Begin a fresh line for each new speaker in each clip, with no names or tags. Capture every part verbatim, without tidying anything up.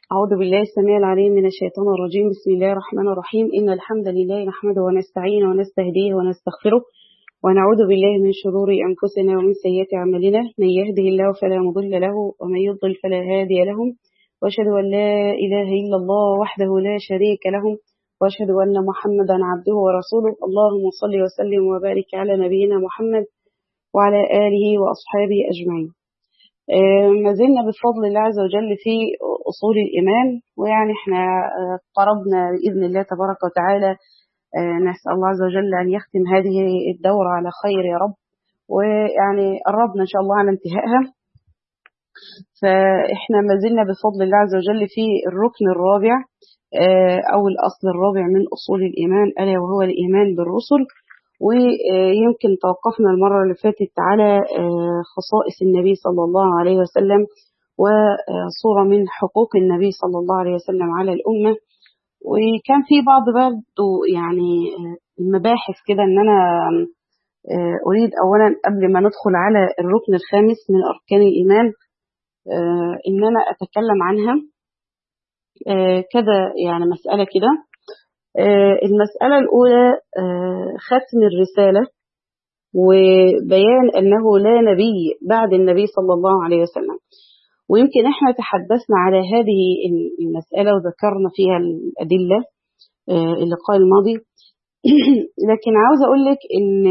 أعوذ بالله السميع العليم من الشيطان الرجيم. بسم الله الرحمن الرحيم. إن الحمد لله نحمده ونستعينه ونستهديه ونستغفره ونعوذ بالله من شرور أنفسنا ومن سيئات أعمالنا. من يهده الله فلا مضل له ومن يضلل فلا هادي له. وأشهد أن لا إله إلا الله وحده لا شريك له وأشهد أن محمدا عبده ورسوله. اللهم صل وسلم وبارك على نبينا محمد وعلى آله وأصحابه أجمعين. ما زلنا بفضل الله عز وجل في أصول الإيمان، ويعني احنا قربنا بإذن الله تبارك وتعالى. نسأل الله عز وجل أن يختم هذه الدورة على خير يا رب، ويعني قربنا إن شاء الله على انتهائها. فإحنا ما زلنا بفضل الله عز وجل في الركن الرابع أو الأصل الرابع من أصول الإيمان، ألا وهو الإيمان بالرسل. ويمكن توقفنا المرة اللي فاتت على خصائص النبي صلى الله عليه وسلم وصورة من حقوق النبي صلى الله عليه وسلم على الأمة. وكان في بعض برضه يعني المباحث كده ان انا اريد اولا قبل ما ندخل على الركن الخامس من اركان الايمان ان انا اتكلم عنها كده، يعني مسألة كده. المسألة الاولى ختم الرسالة وبيان انه لا نبي بعد النبي صلى الله عليه وسلم. ويمكن احنا تحدثنا على هذه المسألة وذكرنا فيها الأدلة اللقاء الماضي. لكن عاوز أقول لك إن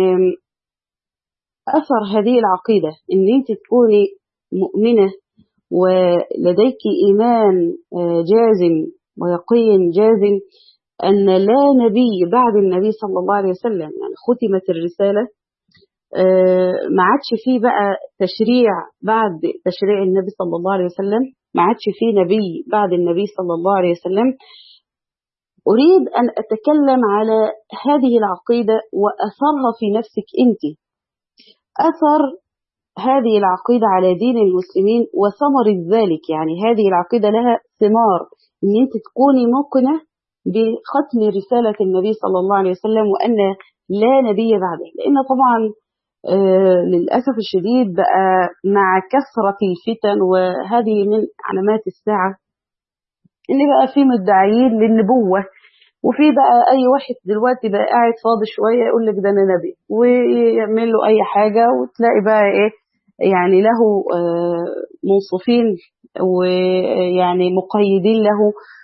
أثر هذه العقيدة إن أنت تكوني مؤمنة ولديك إيمان جازم ويقين جازم أن لا نبي بعد النبي صلى الله عليه وسلم، يعني ختمت الرسالة، ما عادش فيه بقى تشريع بعد تشريع النبي صلى الله عليه وسلم، ما عادش فيه نبي بعد النبي صلى الله عليه وسلم. أريد أن أتكلم على هذه العقيدة وأثرها في نفسك أنت، أثر هذه العقيدة على دين المسلمين وثمر ذلك. يعني هذه العقيدة لها ثمار أن أنت تكوني موقنة بختم رسالة النبي صلى الله عليه وسلم وأن لا نبي بعده. لأن طبعا آه للأسف الشديد بقى مع كثرة الفتن، وهذه من علامات الساعة اللي بقى في مدعيين للنبوة، وفي بقى أي واحد دلوقتي بقى قاعد فاضي شوية يقول لك ده أنا نبي، ويعمل له أي حاجة، وتلاقي بقى إيه يعني له آه منصفين ويعني مقيدين له،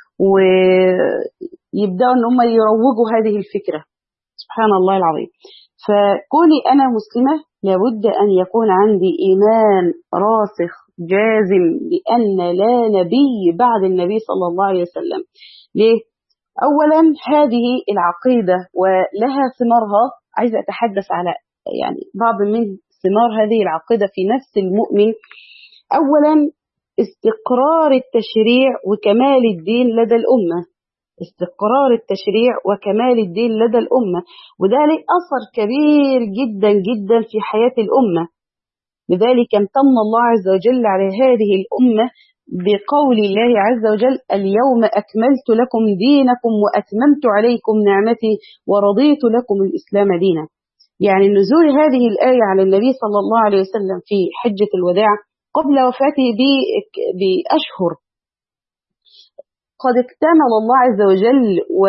ويبدأوا إن هم يروجوا هذه الفكرة. سبحان الله العظيم. فكوني أنا مسلمة لابد أن يكون عندي إيمان راسخ جازم بأن لا نبي بعد النبي صلى الله عليه وسلم. ليه؟ أولا هذه العقيدة ولها ثمارها، عايزة أتحدث على يعني بعض من ثمار هذه العقيدة في نفس المؤمن. أولا استقرار التشريع وكمال الدين لدى الأمة، استقرار التشريع وكمال الدين لدى الأمة، وده له أثر كبير جدا جدا في حياة الأمة. لذلك امتن الله عز وجل على هذه الأمة بقول الله عز وجل: اليوم أكملت لكم دينكم وأتممت عليكم نعمتي ورضيت لكم الإسلام دينا. يعني نزول هذه الآية على النبي صلى الله عليه وسلم في حجة الوداع قبل وفاته بأشهر، قد اكتمل الله عز وجل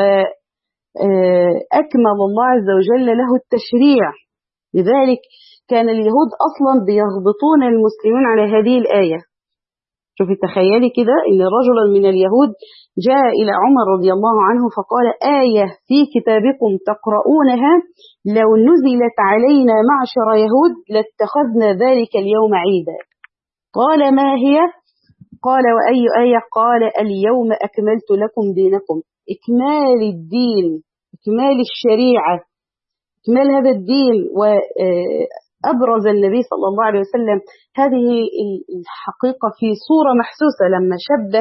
وأكمل الله عز وجل له التشريع. لذلك كان اليهود أصلا بيغبطون المسلمين على هذه الآية. شوفي تخيلي كده إن رجلا من اليهود جاء إلى عمر رضي الله عنه فقال: آية في كتابكم تقرؤونها لو نزلت علينا معشر يهود لاتخذنا ذلك اليوم عيدا. قال: ما هي؟ قال: وأي آية؟ قال: اليوم أكملت لكم دينكم. إكمال الدين، إكمال الشريعة، إكمال هذا الدين. وأبرز النبي صلى الله عليه وسلم هذه الحقيقة في صورة محسوسة لما شبه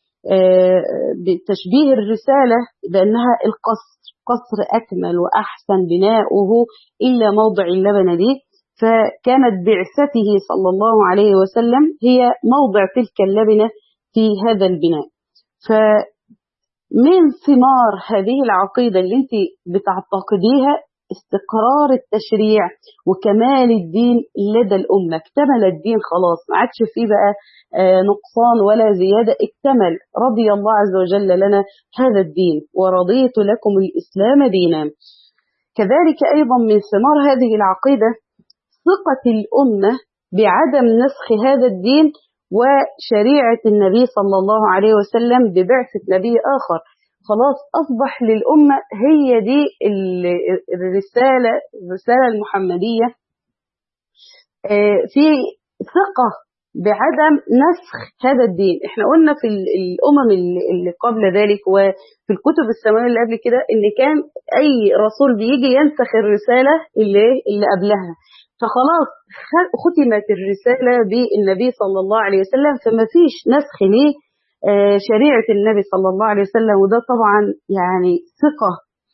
بتشبيه الرسالة بأنها القصر، قصر أكمل وأحسن بناؤه إلا موضع اللبنة دي. فكانت بعثته صلى الله عليه وسلم هي موضع تلك اللبنة في هذا البناء. فمن ثمار هذه العقيدة اللي انت بتعتقديها استقرار التشريع وكمال الدين لدى الأمة. اكتمل الدين خلاص، ما عادش فيه بقى نقصان ولا زيادة، اكتمل. رضي الله عز وجل لنا هذا الدين ورضيت لكم الإسلام دينا. كذلك أيضا من ثمار هذه العقيدة ثقة الأمة بعدم نسخ هذا الدين وشريعة النبي صلى الله عليه وسلم ببعثة نبي آخر. خلاص أصبح للأمة هي دي الرسالة الرسالة المحمدية، في ثقة بعدم نسخ هذا الدين. احنا قلنا في الأمم اللي قبل ذلك وفي الكتب السماوية اللي قبل كده إن كان أي رسول بيجي ينسخ الرسالة اللي, اللي قبلها، فخلاص ختمت الرسالة بالنبي صلى الله عليه وسلم، فما فيش نسخ ليه شريعة النبي صلى الله عليه وسلم. وده طبعا يعني ثقة،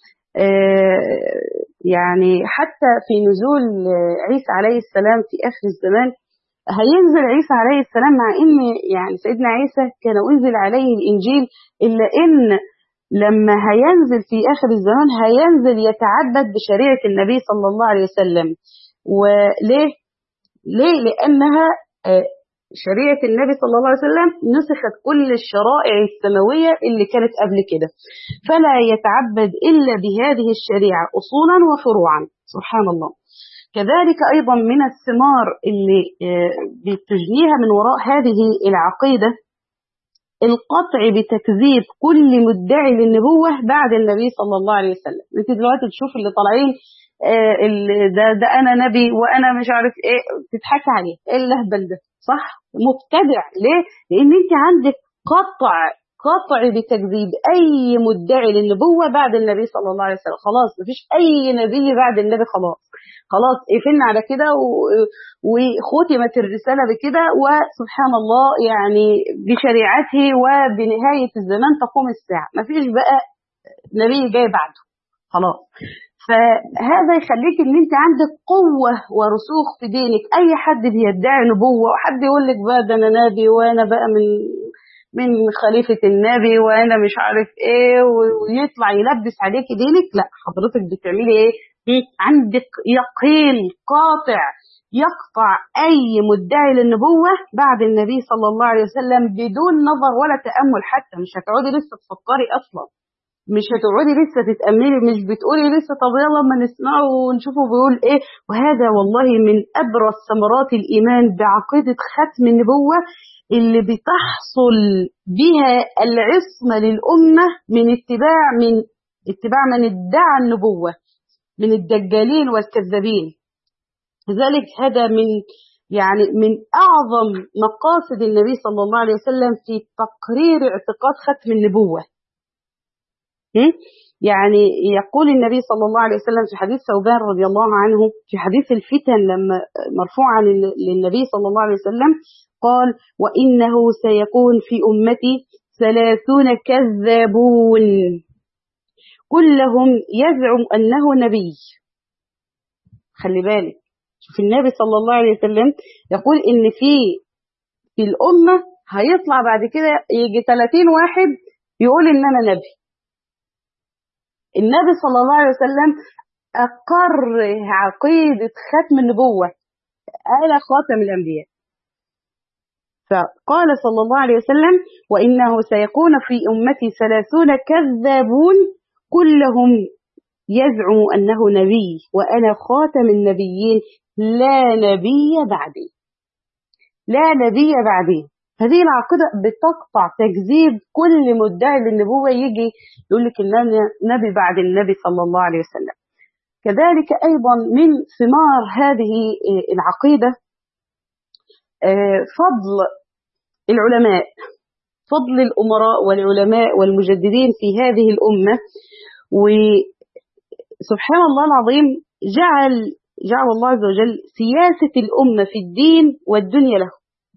يعني حتى في نزول عيسى عليه السلام في آخر الزمان، هينزل عيسى عليه السلام مع ان يعني سيدنا عيسى كان انزل عليه الانجيل، الا ان لما هينزل في اخر الزمان هينزل يتعبد بشريعة النبي صلى الله عليه وسلم. وليه؟ ليه؟ لانها شريعة النبي صلى الله عليه وسلم نسخت كل الشرائع السماوية اللي كانت قبل كده، فلا يتعبد الا بهذه الشريعة اصولا وفروعا. سبحان الله. كذلك أيضا من الثمار اللي بتجنيها من وراء هذه العقيدة القطع بتكذيب كل مدعي للنبوة بعد النبي صلى الله عليه وسلم. انت دلوقتي تشوف اللي طالعين ده, ده أنا نبي وأنا مش عارف إيه، تضحكي عليه، إيه اللهبل ده؟ صح؟ مبتدع. ليه؟ لأن انت عندك قطع قطع بتكذيب أي مدعي للنبوة بعد النبي صلى الله عليه وسلم. خلاص مفيش أي نبي بعد النبي، خلاص خلاص قفلنا على كده وختمت الرسالة بكده، وسبحان الله يعني بشريعته وبنهاية الزمان تقوم الساعة، مفيش بقى نبي جاي بعده خلاص. فهذا يخليك ان انت عندك قوة ورسوخ في دينك. اي حد بيدعي نبوة وحد يقول لك بقى ده انا نبي وانا بقى من من خليفة النبي وانا مش عارف ايه ويطلع يلبس عليك دينك، لا، حضرتك بتعملي ايه؟ عندك يقين قاطع يقطع اي مدعي للنبوة بعد النبي صلى الله عليه وسلم بدون نظر ولا تأمل حتى. مش هتقعدي لسه تفكري اصلا، مش هتقعدي لسه تتأملي، مش بتقولي لسه طب يلا ما نسمعه ونشوفه بيقول ايه. وهذا والله من ابرز ثمرات الايمان بعقيدة ختم النبوة اللي بتحصل بها العصمة للأمة من اتباع من اتباع من ادعى النبوة من الدجالين والكذابين. لذلك هذا من يعني من أعظم مقاصد النبي صلى الله عليه وسلم في تقرير اعتقاد ختم النبوة. يعني يقول النبي صلى الله عليه وسلم في حديث ثوبان رضي الله عنه في حديث الفتن لما مرفوعا للنبي صلى الله عليه وسلم قال: وإنه سيكون في أمتي ثلاثون كذابون كلهم يزعم أنه نبي. خلي بالك، شوف النبي صلى الله عليه وسلم يقول إن في في الأمة هيطلع بعد كده يجي ثلاثين واحد يقول إن أنا نبي. النبي صلى الله عليه وسلم أقر عقيدة ختم النبوة على خاتم الأنبياء، فقال صلى الله عليه وسلم: وإنه سيكون في أمتي ثلاثون كذابون كلهم يزعم أنه نبي وأنا خاتم النبيين لا نبي بعدي، لا نبي بعدي. هذه العقيدة بتقطع تكذيب كل مدعي للنبوة يجي يقول لك إن أنا نبي بعد النبي صلى الله عليه وسلم. كذلك أيضا من ثمار هذه العقيدة فضل العلماء، فضل الأمراء والعلماء والمجددين في هذه الأمة. وسبحان الله العظيم جعل جعل الله عز وجل سياسة الأمة في الدين والدنيا له،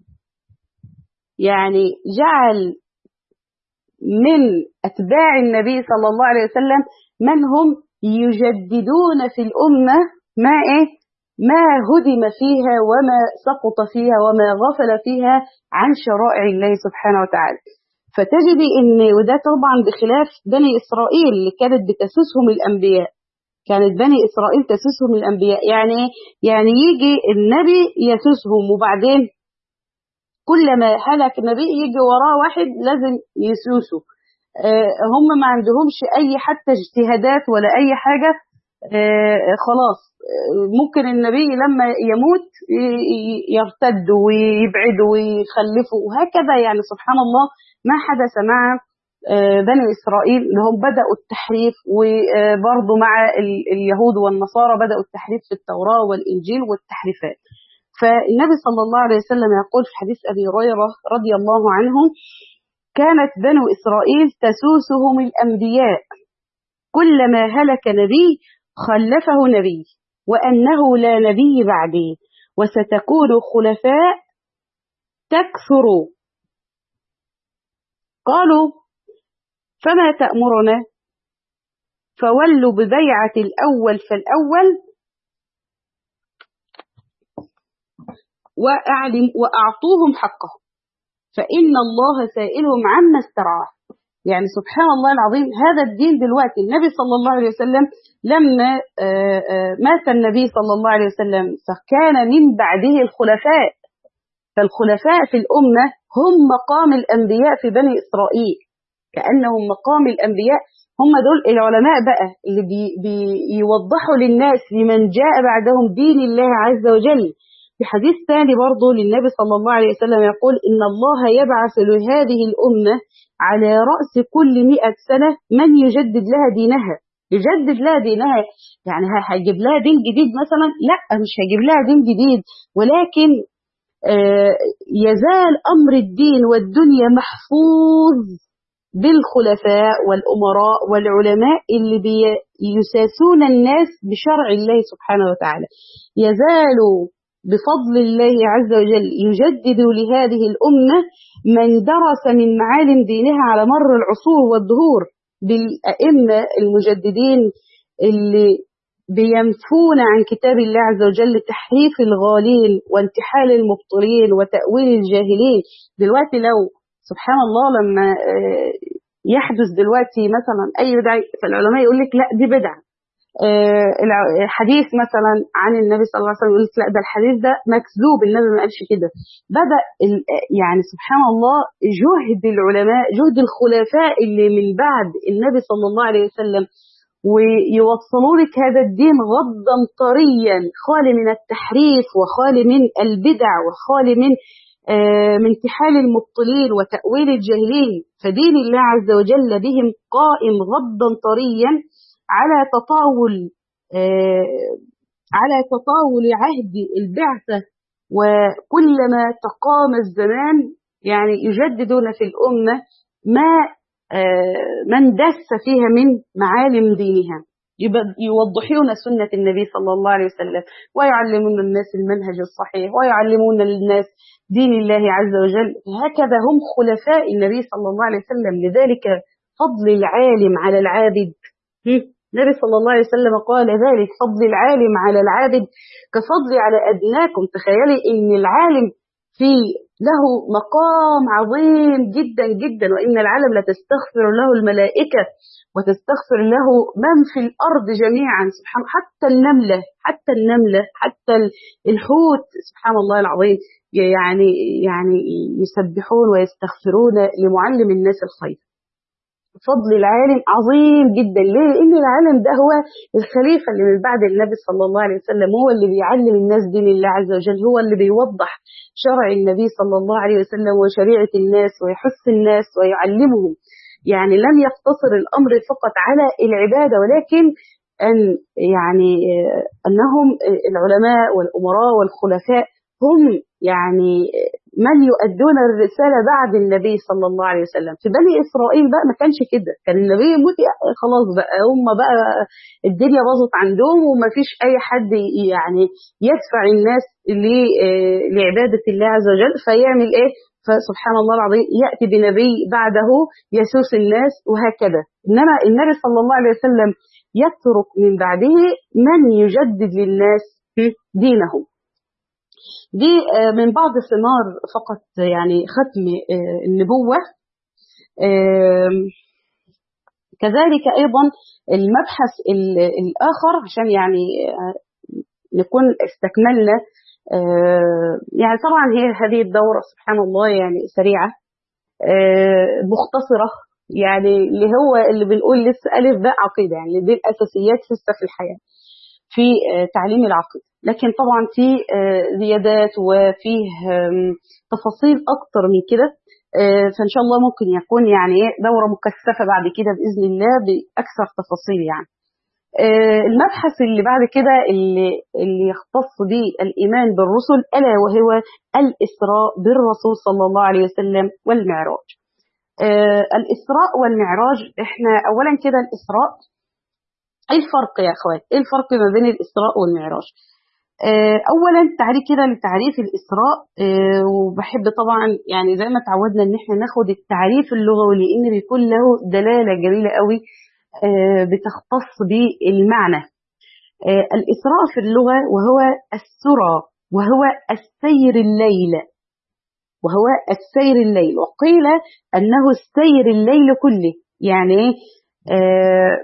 يعني جعل من أتباع النبي صلى الله عليه وسلم من هم يجددون في الأمة ما إيه ما هدم فيها وما سقط فيها وما غفل فيها عن شرائع الله سبحانه وتعالى. فتجد إن وده طبعا بخلاف بني إسرائيل اللي كانت بتسسهم الأنبياء، كانت بني إسرائيل تسوسهم الأنبياء. يعني يعني يجي النبي يسوسهم، وبعدين كلما هلك نبي يجي وراه واحد لازم يسوسه. آه هم ما عندهمش أي حتى اجتهادات ولا أي حاجة. آه خلاص، آه ممكن النبي لما يموت يرتد ويبعد ويخلفه وهكذا. يعني سبحان الله ما حدث مع آه بني إسرائيل، انهم بدأوا التحريف، وبرضه مع اليهود والنصارى بدأوا التحريف في التوراة والإنجيل والتحريفات. فالنبي صلى الله عليه وسلم يقول في حديث أبي هريرة رضي الله عنه: كانت بنو إسرائيل تسوسهم الأنبياء، كلما هلك نبي خلفه نبي، وأنه لا نبي بعدي، وستكون خلفاء تكثر. قالوا: فما تأمرنا؟ فولوا ببيعة الأول فالأول، وأعلم وأعطوهم حقهم، فإن الله سائلهم عما استرعاه. يعني سبحان الله العظيم، هذا الدين دلوقتي النبي صلى الله عليه وسلم لما مات النبي صلى الله عليه وسلم فكان من بعده الخلفاء، فالخلفاء في الأمة هم مقام الأنبياء في بني إسرائيل، كأنهم مقام الأنبياء. هم دول العلماء بقى اللي بي بيوضحوا للناس لمن جاء بعدهم دين الله عز وجل. في حديث ثاني برضه للنبي صلى الله عليه وسلم يقول: إن الله يبعث لهذه الأمة على رأس كل مئة سنة من يجدد لها دينها. يجدد لها دينها يعني هيجيب لها دين جديد مثلا؟ لا، مش هيجيب لها دين جديد، ولكن آه يزال أمر الدين والدنيا محفوظ بالخلفاء والأمراء والعلماء اللي بيساسون الناس بشرع الله سبحانه وتعالى. يزال بفضل الله عز وجل يجدد لهذه الأمة من درس من معالم دينها على مر العصور والدهور، بالأئمة المجددين اللي بينفون عن كتاب الله عز وجل تحريف الغالين وانتحال المبطلين وتأويل الجاهلين. دلوقتي لو سبحان الله لما يحدث دلوقتي مثلا أي بدعة، فالعلماء يقول لك لا دي بدعة. حديث مثلا عن النبي صلى الله عليه وسلم يقول لك لا ده الحديث ده مكذوب، النبي ما قالش كده. بدأ يعني سبحان الله جهد العلماء، جهد الخلفاء اللي من بعد النبي صلى الله عليه وسلم، ويوصلوا لك هذا الدين غضا طريا خالي من التحريف وخالي من البدع وخالي من آه من انتحال المبطلين وتأويل الجاهلين. فدين الله عز وجل بهم قائم غضا طريا على تطاول آه على تطاول عهد البعثة، وكلما تقام الزمان يعني يجددون في الأمة ما آه من دس فيها من معالم دينها، يوضحون سنة النبي صلى الله عليه وسلم، ويعلمون الناس المنهج الصحيح، ويعلمون الناس دين الله عز وجل. هكذا هم خلفاء النبي صلى الله عليه وسلم. لذلك فضل العالم على العابد، النبي صلى الله عليه وسلم قال ذلك: فضل العالم على العابد كفضل على أدناكم. تخيلي إن العالم في له مقام عظيم جدا جدا، وإن العالم لتستغفر له الملائكة وتستغفر له من في الأرض جميعا. سبحان حتى النملة حتى النملة حتى الحوت سبحان الله العظيم يعني يعني يسبحون ويستغفرون لمعلم الناس الخير. فضل العالم عظيم جدا. ليه؟ لأن العالم ده هو الخليفة اللي من بعد النبي صلى الله عليه وسلم، هو اللي بيعلم الناس دين الله عز وجل، هو اللي بيوضح شرع النبي صلى الله عليه وسلم وشريعة الناس ويحث الناس ويعلمهم. يعني لم يقتصر الأمر فقط على العبادة، ولكن أن يعني أنهم العلماء والأمراء والخلفاء هم يعني من يؤدون الرسالة بعد النبي صلى الله عليه وسلم. في بني إسرائيل بقى ما كانش كده، كان النبي يموت خلاص بقى هم بقى الدنيا باظت عندهم، وما فيش أي حد يعني يدفع الناس لعبادة الله عز وجل، فيعمل إيه؟ فسبحان الله العظيم يأتي بنبي بعده يسوس الناس وهكذا. إنما النبي صلى الله عليه وسلم يترك من بعده من يجدد للناس دينهم. دي من بعض ثمار فقط يعني ختم النبوة. كذلك أيضا المبحث الآخر، عشان يعني نكون استكملنا، يعني طبعا هي هذه الدورة سبحان الله يعني سريعة مختصرة، يعني اللي هو اللي بنقول لسه ألف باء عقيدة، يعني دي الأساسيات لسه في الحياة في تعليم العقيدة، لكن طبعا في زيادات وفيه تفاصيل أكتر من كده، فإن شاء الله ممكن يكون يعني دورة مكثفة بعد كده بإذن الله بأكثر تفاصيل. يعني المبحث اللي بعد كده اللي, اللي يختص به الإيمان بالرسل ألا وهو الإسراء بالرسول صلى الله عليه وسلم والمعراج. الإسراء والمعراج، احنا أولا كده الإسراء ايه الفرق يا اخوات؟ ايه الفرق ما بين الإسراء والمعراج؟ اولا تعريف كده لتعريف الإسراء، وبحب طبعا يعني زي ما تعودنا ان احنا ناخد التعريف اللغوي لان بيكون له دلالة جميلة قوي بتختص بالمعنى. الإسراء في اللغة وهو السرى، وهو السير الليل، وهو السير الليل، وقيل أنه السير الليل كله، يعني آه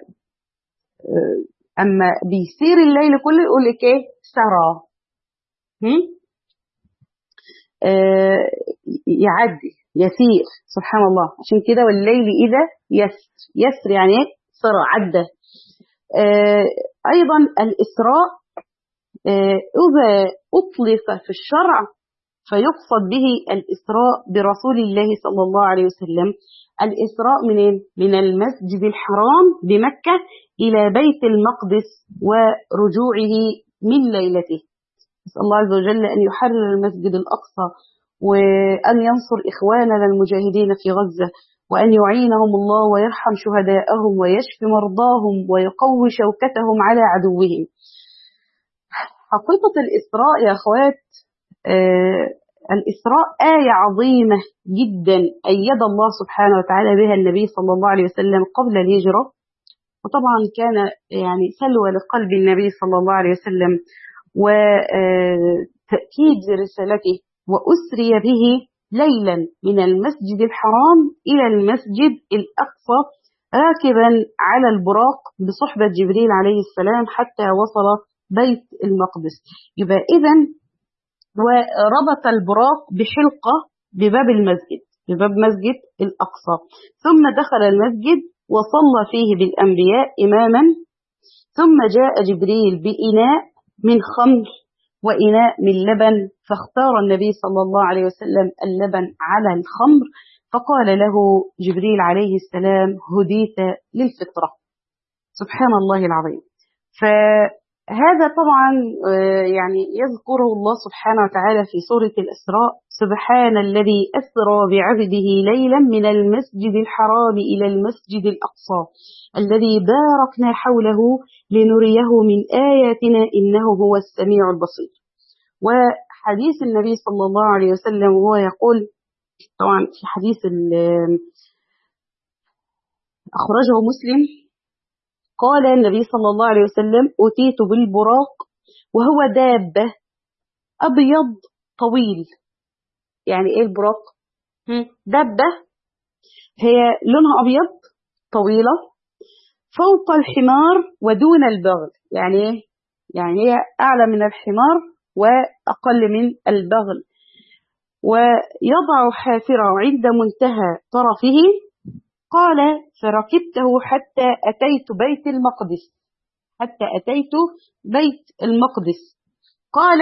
أما بيسير الليل كله يقول لك إيه؟ سرى، آه يعدي يسير، سبحان الله. عشان كده والليل إذا يسر، يسر يعني إيه؟ سرى، عدى. آه أيضا الإسراء آه إذا أطلق في الشرع فيقصد به الإسراء برسول الله صلى الله عليه وسلم. الإسراء منين؟ من المسجد الحرام بمكة إلى بيت المقدس ورجوعه من ليلته. نسأل الله عز وجل أن يحرر المسجد الأقصى، وأن ينصر إخواننا المجاهدين في غزة، وأن يعينهم الله ويرحم شهداءهم ويشفي مرضاهم ويقوي شوكتهم على عدوهم. حقيقة الإسراء يا أخوات، آه الإسراء آية عظيمة جدا أيد الله سبحانه وتعالى بها النبي صلى الله عليه وسلم قبل الهجرة، وطبعا كان يعني سلوى لقلب النبي صلى الله عليه وسلم وتأكيد لرسالته. وأسري به ليلا من المسجد الحرام إلى المسجد الأقصى راكبا على البراق بصحبة جبريل عليه السلام حتى وصل بيت المقدس. يبقى إذن وربط البراق بحلقة بباب المسجد، بباب مسجد الأقصى، ثم دخل المسجد وصلى فيه بالأنبياء إماما، ثم جاء جبريل بإناء من خمر وإناء من لبن، فاختار النبي صلى الله عليه وسلم اللبن على الخمر، فقال له جبريل عليه السلام: هديت للفطرة. سبحان الله العظيم. فهذا طبعا يعني يذكره الله سبحانه وتعالى في سورة الإسراء: سبحان الذي أسرى بعبده ليلا من المسجد الحرام إلى المسجد الأقصى الذي باركنا حوله لنريه من آياتنا إنه هو السميع البصير. وحديث النبي صلى الله عليه وسلم وهو يقول، طبعا في حديث أخرجه مسلم، قال النبي صلى الله عليه وسلم: أتيت بالبراق وهو دابة أبيض طويل. يعني إيه البراق؟ دابة هي لونها أبيض طويلة فوق الحمار ودون البغل. يعني إيه؟ يعني هي أعلى من الحمار وأقل من البغل، ويضع حافره عند منتهى طرفه. قال: فركبته حتى أتيت بيت المقدس، حتى أتيت بيت المقدس. قال: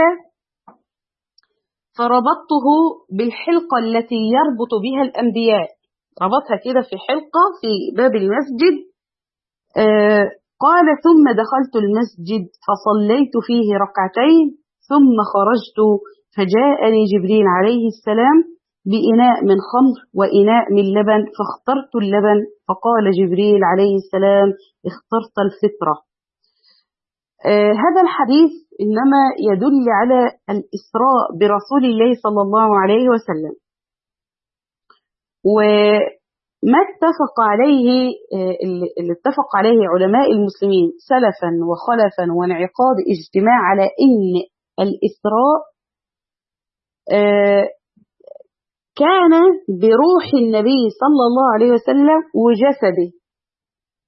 فربطته بالحلقة التي يربط بها الأنبياء، ربطها كده في حلقة في باب المسجد. آه قال: ثم دخلت المسجد فصليت فيه ركعتين، ثم خرجت فجاءني جبريل عليه السلام بإناء من خمر وإناء من لبن، فاخترت اللبن، فقال جبريل عليه السلام: اخترت الفطرة. آه هذا الحديث إنما يدل على الإسراء برسول الله صلى الله عليه وسلم، وما اتفق عليه اللي اتفق عليه علماء المسلمين سلفا وخلفا وانعقاد اجتماع على إن الإسراء آه كان بروح النبي صلى الله عليه وسلم وجسده،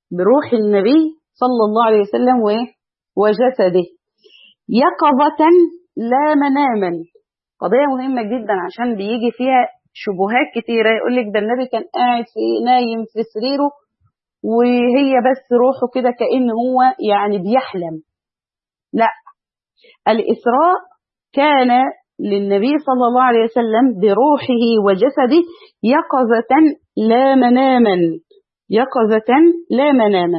بروح النبي صلى الله عليه وسلم وجسده يقظة لا مناما. قضية مهمة جدا عشان بيجي فيها شبهات كتيرة، يقول لك ده النبي كان قاعد في نايم في سريره وهي بس روحه كده كأن هو يعني بيحلم. لا، الإسراء كان للنبي صلى الله عليه وسلم بروحه وجسده يقظة لا مناما، يقظة لا مناما.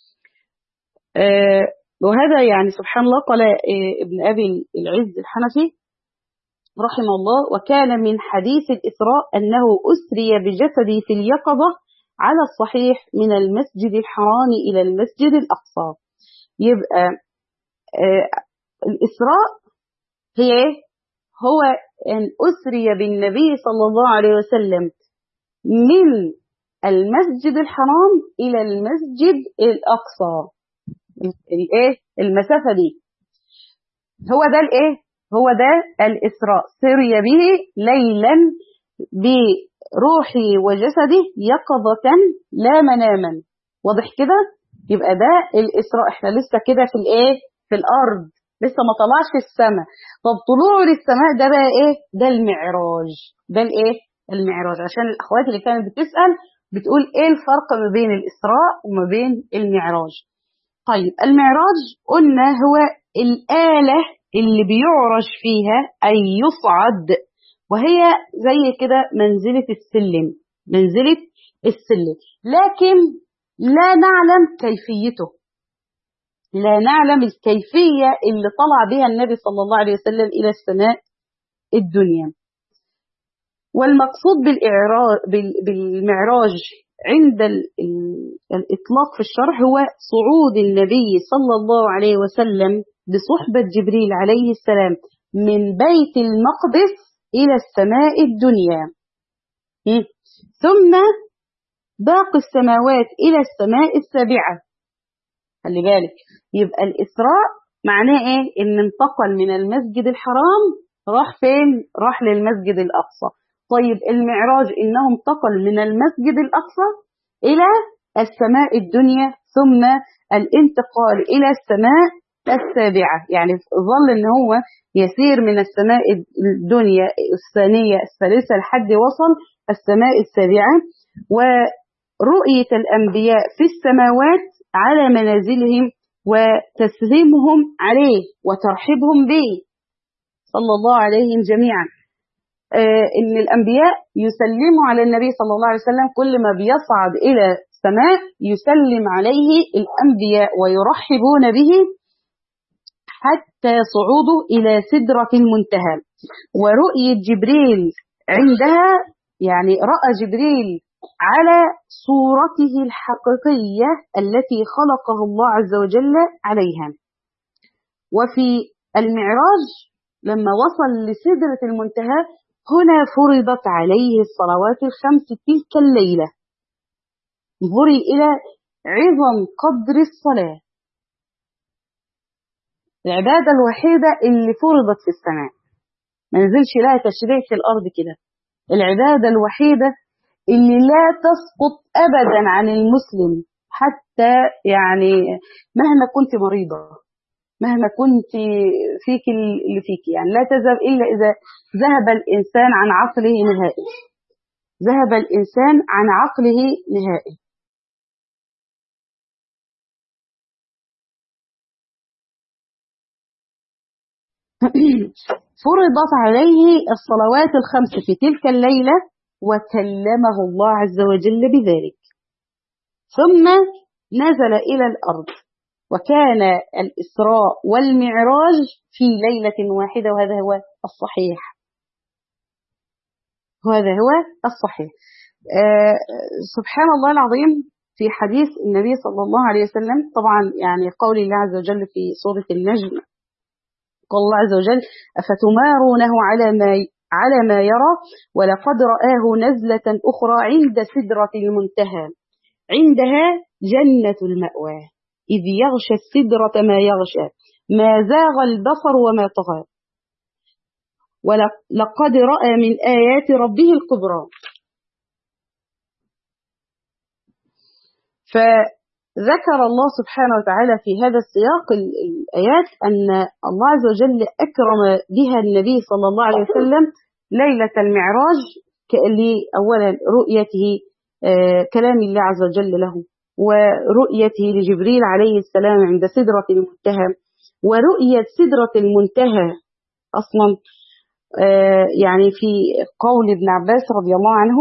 آه وهذا يعني سبحان الله قال آه ابن أبي العز الحنفي رحمه الله: وكان من حديث الإسراء أنه أسري بجسده في اليقظة على الصحيح من المسجد الحرام إلى المسجد الأقصى. يبقى آه الإسراء هي هو أن أسري بالنبي صلى الله عليه وسلم من المسجد الحرام إلى المسجد الأقصى. الإيه المسافة دي هو ده الإيه هو ده الإسراء، سري به ليلا بروحي وجسدي يقظة لا مناما. واضح كده؟ يبقى ده الإسراء. احنا لسه كده في الإيه في الأرض، لسه ما طلعش في السماء. طب طلوعه للسماء ده بقى إيه؟ ده المعراج. ده الإيه المعراج، عشان الأخوات اللي كانت بتسأل بتقول إيه الفرق ما بين الإسراء وما بين المعراج. طيب المعراج قلنا هو الآلة اللي بيعرج فيها أي يصعد، وهي زي كده منزلة السلم، منزلة السلم، لكن لا نعلم كيفيته، لا نعلم الكيفية اللي طلع بها النبي صلى الله عليه وسلم إلى السماء الدنيا. والمقصود بالمعراج عند الإطلاق في الشرح هو صعود النبي صلى الله عليه وسلم بصحبة جبريل عليه السلام من بيت المقدس إلى السماء الدنيا، ثم باقي السماوات إلى السماء السابعة. خلي بالك، يبقى الإسراء معناه إيه؟ إن انتقل من المسجد الحرام راح فين؟ راح للمسجد الأقصى. طيب المعراج إنه انتقل من المسجد الأقصى إلى السماء الدنيا، ثم الانتقال إلى السماء السابعة، يعني ظل إن هو يسير من السماء الدنيا الثانية الثالثة لحد وصل السماء السابعة. ورؤية الأنبياء في السماوات على منازلهم وتسليمهم عليه وترحيبهم به صلى الله عليهم جميعا. آه إن الأنبياء يسلموا على النبي صلى الله عليه وسلم، كل ما بيصعد إلى السماء يسلم عليه الأنبياء ويرحبون به حتى صعوده إلى سدرة المنتهى. ورؤية جبريل عندها يعني رأى جبريل على صورته الحقيقية التي خلقه الله عز وجل عليها. وفي المعراج لما وصل لسدرة المنتهى هنا فرضت عليه الصلوات الخمس تلك الليلة، انظري إلى عظم قدر الصلاة، العبادة الوحيدة اللي فرضت في السماء، ما نزلش لها تشريع في الأرض كده، العبادة الوحيدة اللي لا تسقط أبدا عن المسلم، حتى يعني مهما كنت مريضة، مهما كنت فيك اللي فيك، يعني لا تذهب إلا إذا ذهب الإنسان عن عقله نهائي، ذهب الإنسان عن عقله نهائي. فرضت عليه الصلوات الخمس في تلك الليلة وكلمه الله عز وجل بذلك، ثم نزل إلى الأرض. وكان الإسراء والمعراج في ليلة واحدة، وهذا هو الصحيح، وهذا هو الصحيح. آه سبحان الله العظيم، في حديث النبي صلى الله عليه وسلم، طبعا يعني قول الله عز وجل في سورة النجم، قال الله عز وجل: أفتمارونه على ما على ما يرى ولقد رآه نزلة أخرى عند سدرة المنتهى عندها جنة المأوى إذ يغشى السدرة ما يغشى ما زاغ البصر وما طغى ولقد رأى من آيات ربه الكبرى. ذكر الله سبحانه وتعالى في هذا السياق الآيات أن الله عز وجل أكرم بها النبي صلى الله عليه وسلم ليلة المعراج لأولا رؤيته كلام الله عز وجل له، ورؤيته لجبريل عليه السلام عند سدرة المنتهى، ورؤية سدرة المنتهى أصلا يعني في قول ابن عباس رضي الله عنه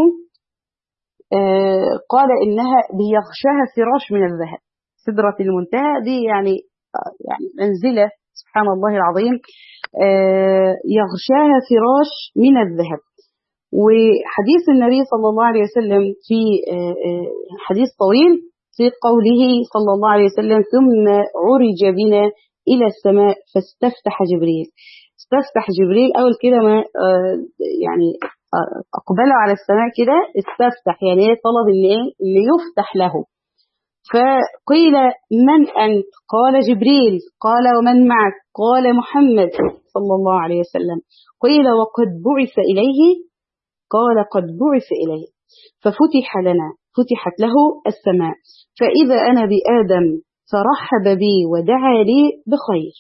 قال إنها بيغشاها فراش من الذهب. سدرة المنتهى دي يعني يعني منزلة سبحان الله العظيم يغشاها فراش من الذهب. وحديث النبي صلى الله عليه وسلم في حديث طويل في قوله صلى الله عليه وسلم ثم عرج بنا إلى السماء فاستفتح جبريل. استفتح جبريل أول كده ما يعني أقبله على السماء كده استفتح، يعني طلب إن إيه اللي يفتح له. فقيل من أنت؟ قال جبريل. قال ومن معك؟ قال محمد صلى الله عليه وسلم. قيل وقد بعث إليه؟ قال قد بعث إليه. ففتح لنا، فتحت له السماء، فإذا أنا بآدم فرحب بي ودعا لي بخير.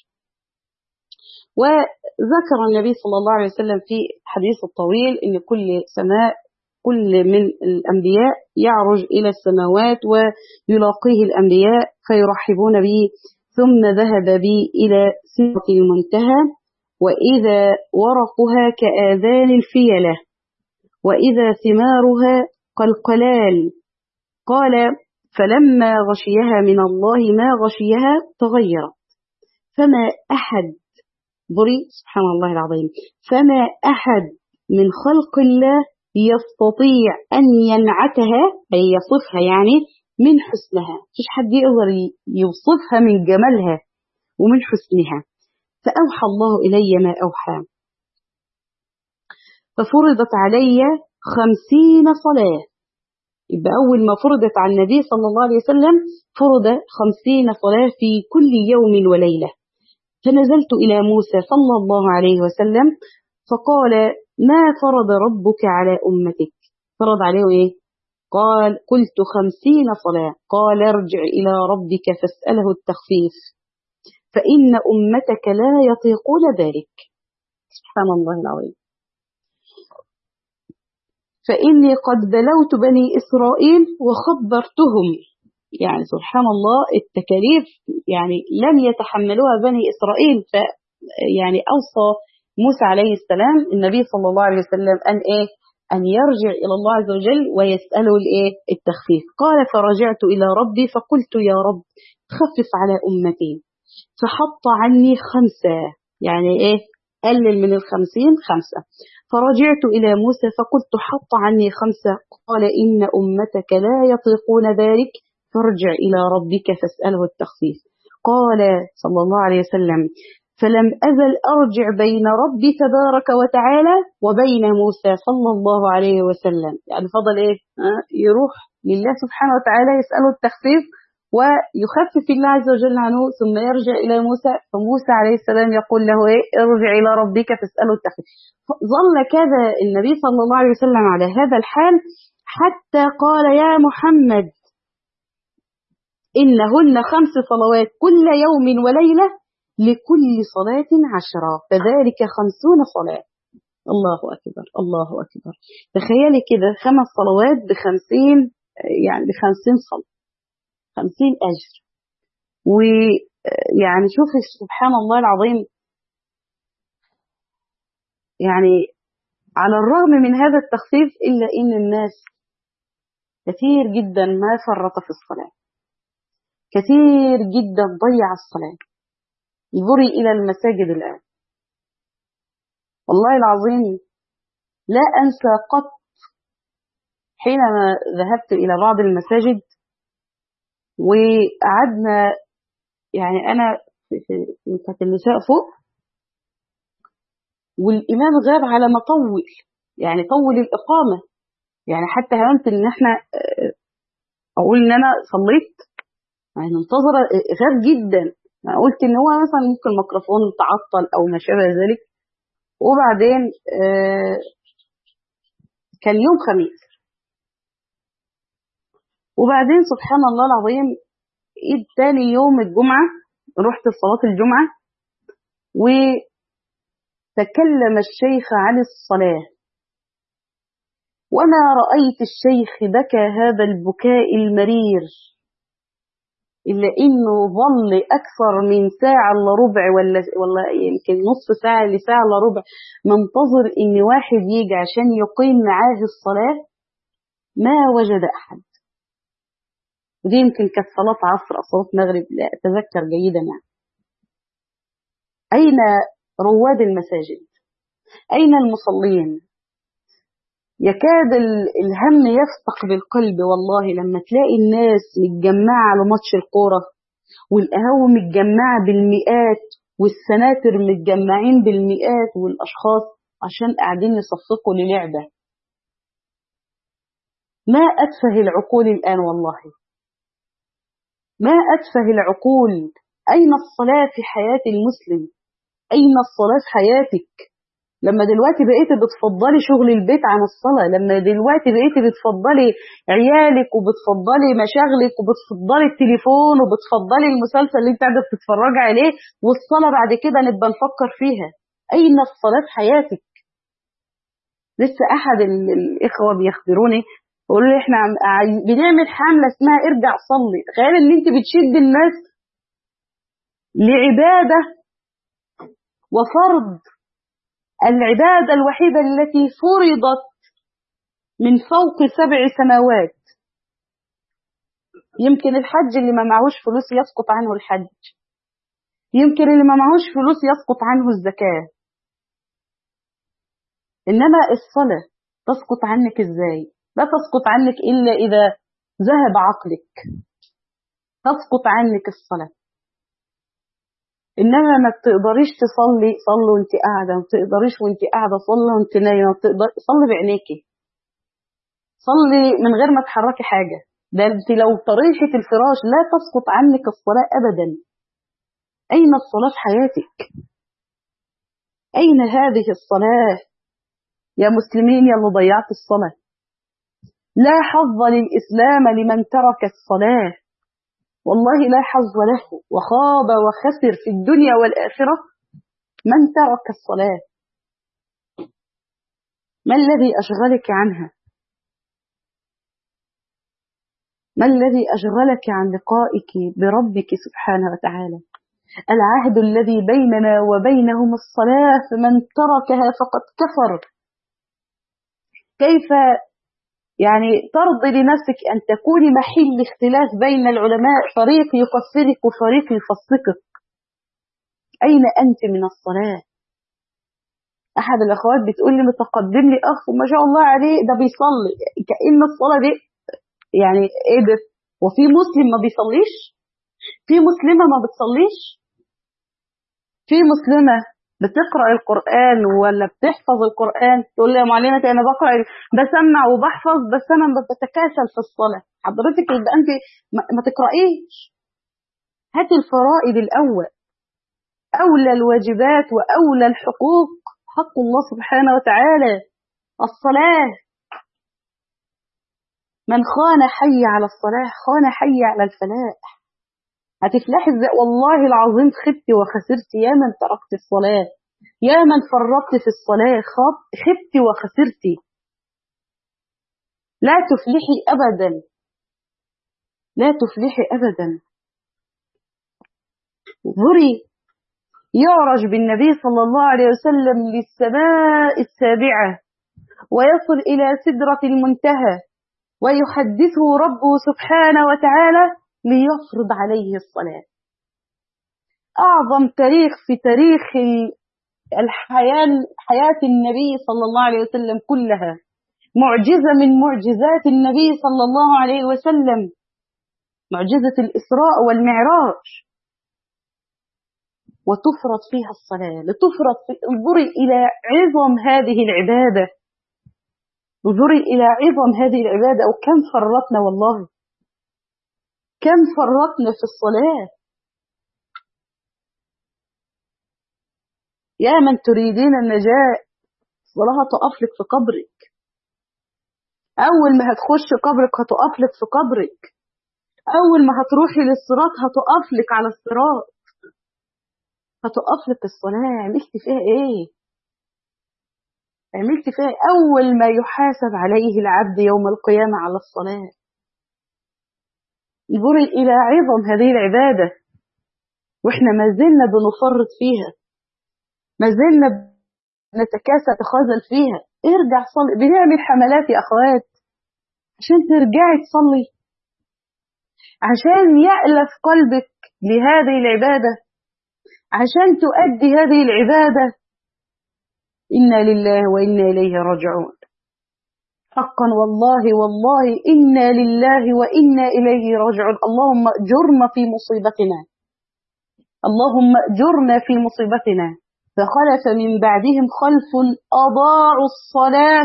وذكر النبي صلى الله عليه وسلم في حديث الطويل إن كل سماء كل من الأنبياء يعرج إلى السماوات ويلاقيه الأنبياء فيرحبون به، ثم ذهب بي إلى سدرة المنتهى وإذا ورقها كآذان الفيلة وإذا ثمارها كالقلال. قال فلما غشيها من الله ما غشيها تغيرت، فما أحد ضري سبحان الله العظيم فما أحد من خلق الله يستطيع أن ينعتها أي يصفها يعني من حسنها. مفيش حد يقدر يوصفها من جمالها ومن حسنها. فأوحى الله إلي ما أوحى، ففرضت علي خمسين صلاة. يبقى أول ما فرضت على النبي صلى الله عليه وسلم فرض خمسين صلاة في كل يوم وليلة. فنزلت إلى موسى صلى الله عليه وسلم فقال ما فرض ربك على أمتك؟ فرض عليه إيه؟ قال قلت خمسين صلاة. قال ارجع إلى ربك فاسأله التخفيف فإن أمتك لا يطيقون ذلك. سبحان الله العظيم. فإني قد بلوت بني إسرائيل وخبرتهم. يعني سبحان الله التكاليف يعني لم يتحملوها بني إسرائيل. ف يعني أوصى موسى عليه السلام النبي صلى الله عليه وسلم أن إيه أن يرجع إلى الله عز وجل ويسأله الإيه التخفيف. قال فرجعت إلى ربي فقلت يا رب خفف على أمتي، فحط عني خمسة، يعني إيه قلل من الخمسين خمسة. فرجعت إلى موسى فقلت حط عني خمسة. قال إن أمتك لا يطيقون ذلك فارجع إلى ربك فاسأله التخفيف. قال صلى الله عليه وسلم فلم أزل أرجع بين ربي تبارك وتعالى وبين موسى صلى الله عليه وسلم. يعني فضل إيه أه؟ يروح لله سبحانه وتعالى يسأله التخفيف ويخفف الله عز وجل عنه، ثم يرجع إلى موسى فموسى عليه السلام يقول له إيه ارجع إلى ربك فاسأله التخفيف. ظل كذا النبي صلى الله عليه وسلم على هذا الحال حتى قال يا محمد إنهن خمس صلوات كل يوم وليلة لكل صلاة عشرة فذلك خمسون صلاة. الله أكبر الله أكبر. تخيلي كده خمس صلوات بخمسين، يعني بخمسين صلاة خمسين أجر. ويعني شوف سبحان الله العظيم، يعني على الرغم من هذا التخفيف إلا إن الناس كثير جدا ما فرط في الصلاة، كثير جدا ضيع الصلاة. يبري إلى المساجد الآن والله العظيم لا أنسى قط حينما ذهبت إلى بعض المساجد وقعدنا، يعني أنا في كانت النساء فوق والإمام غاب على ما طول، يعني طول الإقامة. يعني حتى هممت إن إحنا أقول إن أنا صليت يعني منتظرة، غاب جدا. قلت إن هو مثلا ممكن الميكروفون تعطل أو ما شابه ذلك. وبعدين آه كان يوم خميس، وبعدين سبحان الله العظيم إيد تاني يوم الجمعة رحت صلاة الجمعة، وتكلم الشيخ عن الصلاة، وما رأيت الشيخ بكى هذا البكاء المرير، إلا إنه ظل أكثر من ساعة إلا ربع، ولا ولا يمكن نص ساعة لساعة إلا ربع منتظر إن واحد يجي عشان يقيم معاه الصلاة. ما وجد أحد. ودي يمكن كانت صلاة عصر أو صلاة مغرب، لا أتذكر جيدا يعني. أين رواد المساجد؟ أين المصلين؟ يكاد الهم يفتق بالقلب والله لما تلاقي الناس متجمعة على ماتش الكورة، والقهاوي متجمعة بالمئات، والسناتر متجمعين بالمئات، والأشخاص عشان قاعدين يصفقوا للعبة. ما أتفه العقول الآن والله، ما أتفه العقول. أين الصلاة في حياة المسلم؟ أين الصلاة في حياتك؟ لما دلوقتي بقيتي بتفضلي شغل البيت عن الصلاة، لما دلوقتي بقيتي بتفضلي عيالك وبتفضلي مشاغلك وبتفضلي التليفون وبتفضلي المسلسل اللي انت قاعدة بتتفرجي عليه، والصلاة بعد كده نبقى نفكر فيها. أين الصلاة في حياتك؟ لسه أحد الإخوة بيخبروني، يقولوا لي احنا بنعمل حملة اسمها ارجع صلي. تخيل ان انت بتشد الناس لعبادة وفرض، العبادة الوحيدة التي فرضت من فوق سبع سماوات. يمكن الحج اللي ما معهوش فلوس يسقط عنه الحج، يمكن اللي ما معهوش فلوس يسقط عنه الزكاة، إنما الصلاة تسقط عنك إزاي؟ لا تسقط عنك إلا إذا ذهب عقلك، تسقط عنك الصلاة. إنما ما بتقدريش تصلي صلي وانت قاعدة، ما بتقدريش وانت قاعدة صلي وانت نايمة، بتقدر صلي بعينيكي، صلي من غير ما تحركي حاجة. ده انت لو طريحة الفراش لا تسقط عنك الصلاة أبدا. أين الصلاة في حياتك؟ أين هذه الصلاة يا مسلمين يا اللي ضيعت الصلاة؟ لا حظ للإسلام لمن ترك الصلاة، والله لا حظ له، وخاب وخسر في الدنيا والآخرة من ترك الصلاة. ما الذي أشغلك عنها؟ ما الذي أشغلك عن لقائك بربك سبحانه وتعالى؟ العهد الذي بيننا وبينهم الصلاة، فمن تركها فقد كفر. كيف يعني ترضي لنفسك أن تكوني محل اختلاف بين العلماء، فريق يكفرك وفريق يفسقك؟ أين أنت من الصلاة؟ أحد الأخوات بتقول لي متقدم لي أخ ما شاء الله عليه ده بيصلي، كأن الصلاة دي يعني إيه ده؟ وفي مسلم ما بيصليش؟ في مسلمة ما بتصليش؟ في مسلمة بتقرأ القرآن ولا بتحفظ القرآن تقول لي يا معلمة أنا بقرأ بسمع وبحفظ بس أنا بتكاسل في الصلاة. حضرتك يبقى أنت ما تقرأيش، هاتي الفرائض الأول، أولى الواجبات وأولى الحقوق حق الله سبحانه وتعالى الصلاة. من خان حي على الصلاة خان حي على الفلاح. هتفلحي ازاي؟ والله العظيم خبت وخسرت يا من تركت الصلاة، يا من فرطت في الصلاة، خبت وخسرت. لا تفلحي أبدا، لا تفلحي أبدا. ذري يعرج بالنبي صلى الله عليه وسلم للسماء السابعة ويصل إلى سدرة المنتهى ويحدثه ربه سبحانه وتعالى ليفرض عليه الصلاة. أعظم تاريخ في تاريخ الحياة حياة النبي صلى الله عليه وسلم كلها، معجزة من معجزات النبي صلى الله عليه وسلم، معجزة الإسراء والمعراج، وتفرض فيها الصلاة. لتفرض في... انظري إلى عظم هذه العبادة، انظري إلى عظم هذه العبادة، وكم فرطنا والله، كم فرطنا في الصلاة. يا من تريدين النجاة الصلاة هتقف لك في قبرك، أول ما هتخش قبرك هتقف لك في قبرك، أول ما هتروحي للصراط هتقف لك على الصراط، هتقف لك الصلاة. عملت فيها إيه؟ عملت فيها إيه؟ أول ما يحاسب عليه العبد يوم القيامة على الصلاة. انظري إلى عظم هذه العبادة، وإحنا ما زلنا بنفرط فيها، ما زلنا نتكاسل نتخاذل فيها. ارجع صلي. بنعمل حملات يا أخوات عشان ترجعي تصلي، عشان يألف قلبك لهذه العبادة، عشان تؤدي هذه العبادة. إنا لله وإنا إليه راجعون. حقا والله والله إنا لله وإنا إليه راجعون. اللهم أجرنا في مصيبتنا، اللهم أجرنا في مصيبتنا. فخلف من بعدهم خلف أضاعوا الصلاة،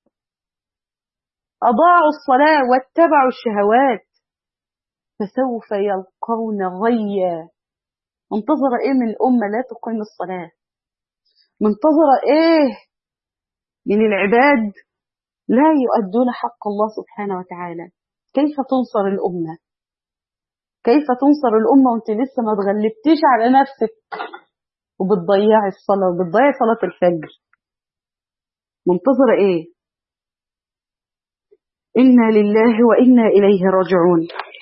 أضاعوا الصلاة واتبعوا الشهوات فسوف يلقون غيا. منتظرة إيه من الأمة لا تقيم الصلاة؟ منتظرة إيه من العباد لا يؤدون حق الله سبحانه وتعالى؟ كيف تنصر الأمة؟ كيف تنصر الأمة وانت لسه ما تغلبتيش على نفسك وبتضيعي الصلاة وبتضيعي صلاة الفجر؟ منتظرة إيه؟ إنا لله وإنا إليه راجعون.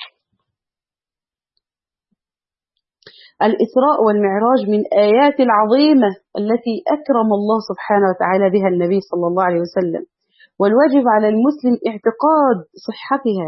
الإسراء والمعراج من آيات العظيمة التي أكرم الله سبحانه وتعالى بها النبي صلى الله عليه وسلم، والواجب على المسلم اعتقاد صحتها،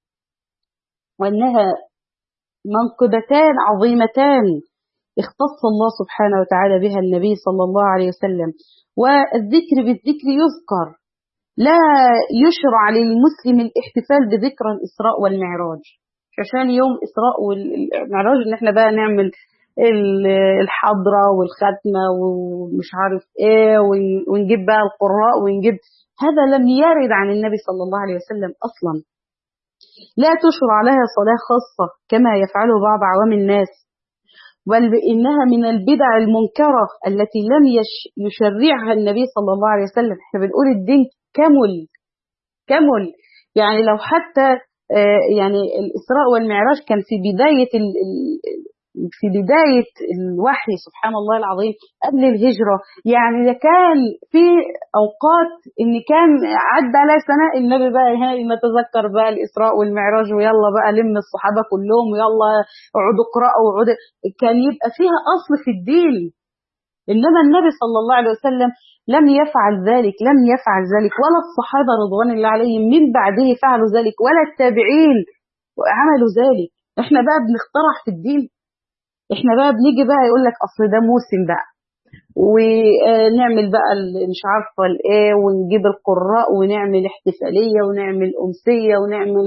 وأنها منقبتان عظيمتان اختص الله سبحانه وتعالى بها النبي صلى الله عليه وسلم. والذكر بالذكر يذكر، لا يشرع للمسلم الاحتفال بذكرى الإسراء والمعراج عشان يوم إسراء والمعراج إن احنا بقى نعمل الحضرة والختمة ومش عارف ايه ونجيب بقى القراء ونجيب. هذا لم يرد عن النبي صلى الله عليه وسلم أصلا. لا تشرع لها صلاة خاصة كما يفعله بعض عوام الناس، بل إنها من البدع المنكرة التي لم يشرعها النبي صلى الله عليه وسلم. احنا بنقول الدين كمل كمل، يعني لو حتى يعني الإسراء والمعراج كان في بداية في بداية الوحي سبحان الله العظيم قبل الهجرة، يعني كان في أوقات إن كان عدى على سنة النبي بقى هاي ما تذكر بقى الإسراء والمعراج ويلا بقى لم الصحابة كلهم ويلا اقعدوا اقرأوا وعدوا، كان يبقى فيها أصل في الدين. إنما النبي صلى الله عليه وسلم لم يفعل ذلك، لم يفعل ذلك، ولا الصحابة رضوان الله عليهم من بعده فعلوا ذلك، ولا التابعين عملوا ذلك. احنا بقى بنخترع في الدين، احنا بقى بنيجي بقى يقول لك اصل ده موسم بقى ونعمل بقى مش عارفه الايه ونجيب القراء ونعمل احتفاليه ونعمل امسيه ونعمل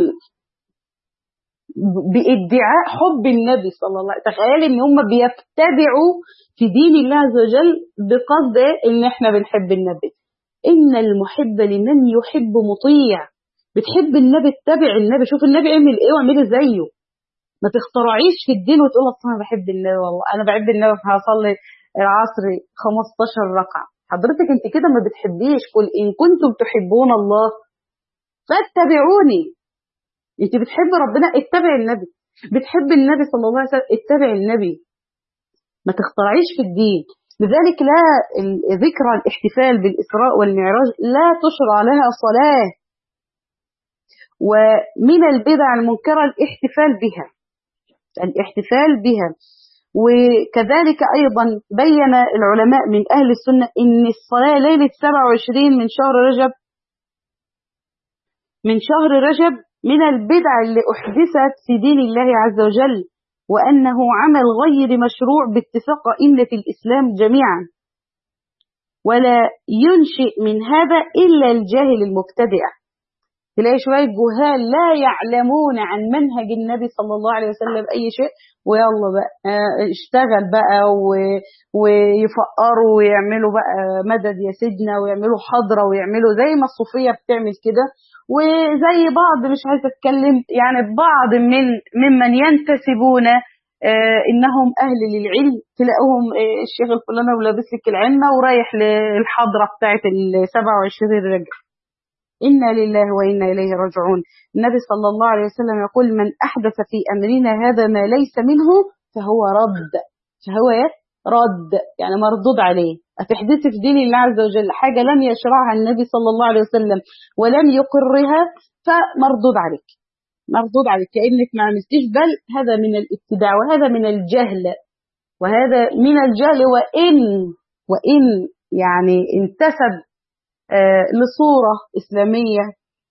بادعاء حب النبي صلى الله عليه وسلم. تخيل ان هم بيتبعوا في دين الله عز وجل بقصد ان احنا بنحب النبي. ان المحب لمن يحب مطيع. بتحب النبي اتبع النبي، شوف النبي عمل ايه واعملي زيه. ما تخترعيش في الدين وتقول اصل انا بحب النبي، والله انا بحب النبي فهصلي العصر خمستاشر ركعه. حضرتك انت كده ما بتحبيش. قل ان كنتم تحبون الله فاتبعوني. انت بتحب ربنا اتبع النبي، بتحب النبي صلى الله عليه وسلم اتبع النبي. ما تخترعيش في الدين. لذلك لا ذكرى الاحتفال بالإسراء والمعراج لا تشرع لها صلاة، ومن البدع المنكرة الاحتفال بها، الاحتفال بها. وكذلك أيضا بين العلماء من أهل السنة إن الصلاة ليلة سبعة وعشرين من شهر رجب من شهر رجب من البدع اللي أحدثت في دين الله عز وجل، وأنه عمل غير مشروع باتفاق أئمة الإسلام جميعا، ولا ينشئ من هذا إلا الجاهل المبتدئ. تلاقي شوية جهال لا يعلمون عن منهج النبي صلى الله عليه وسلم أي شيء، ويلا بقى اشتغل بقى ويفقروا ويعملوا بقى مدد يا سيدنا ويعملوا حضرة ويعملوا زي ما الصوفية بتعمل كده، وزي بعض مش عايزة اتكلم يعني بعض من ممن ينتسبون آه انهم اهل للعلم، تلاقوهم آه الشيخ الفلاني ولابس لك العمة ورايح للحضرة بتاعت ال سبعة وعشرين رجب. إنا لله وإنا إليه راجعون. النبي صلى الله عليه وسلم يقول من أحدث في أمرنا هذا ما ليس منه فهو رد. فهو رد يعني مردود عليه. أتحدث في دين الله عز وجل حاجة لم يشرعها النبي صلى الله عليه وسلم ولم يقرها فمردود عليك، مردود عليك كأنك ما عملتيش، بل هذا من الابتداع وهذا من الجهل، وهذا من الجهل وإن وإن يعني انتسب آه لصورة إسلامية.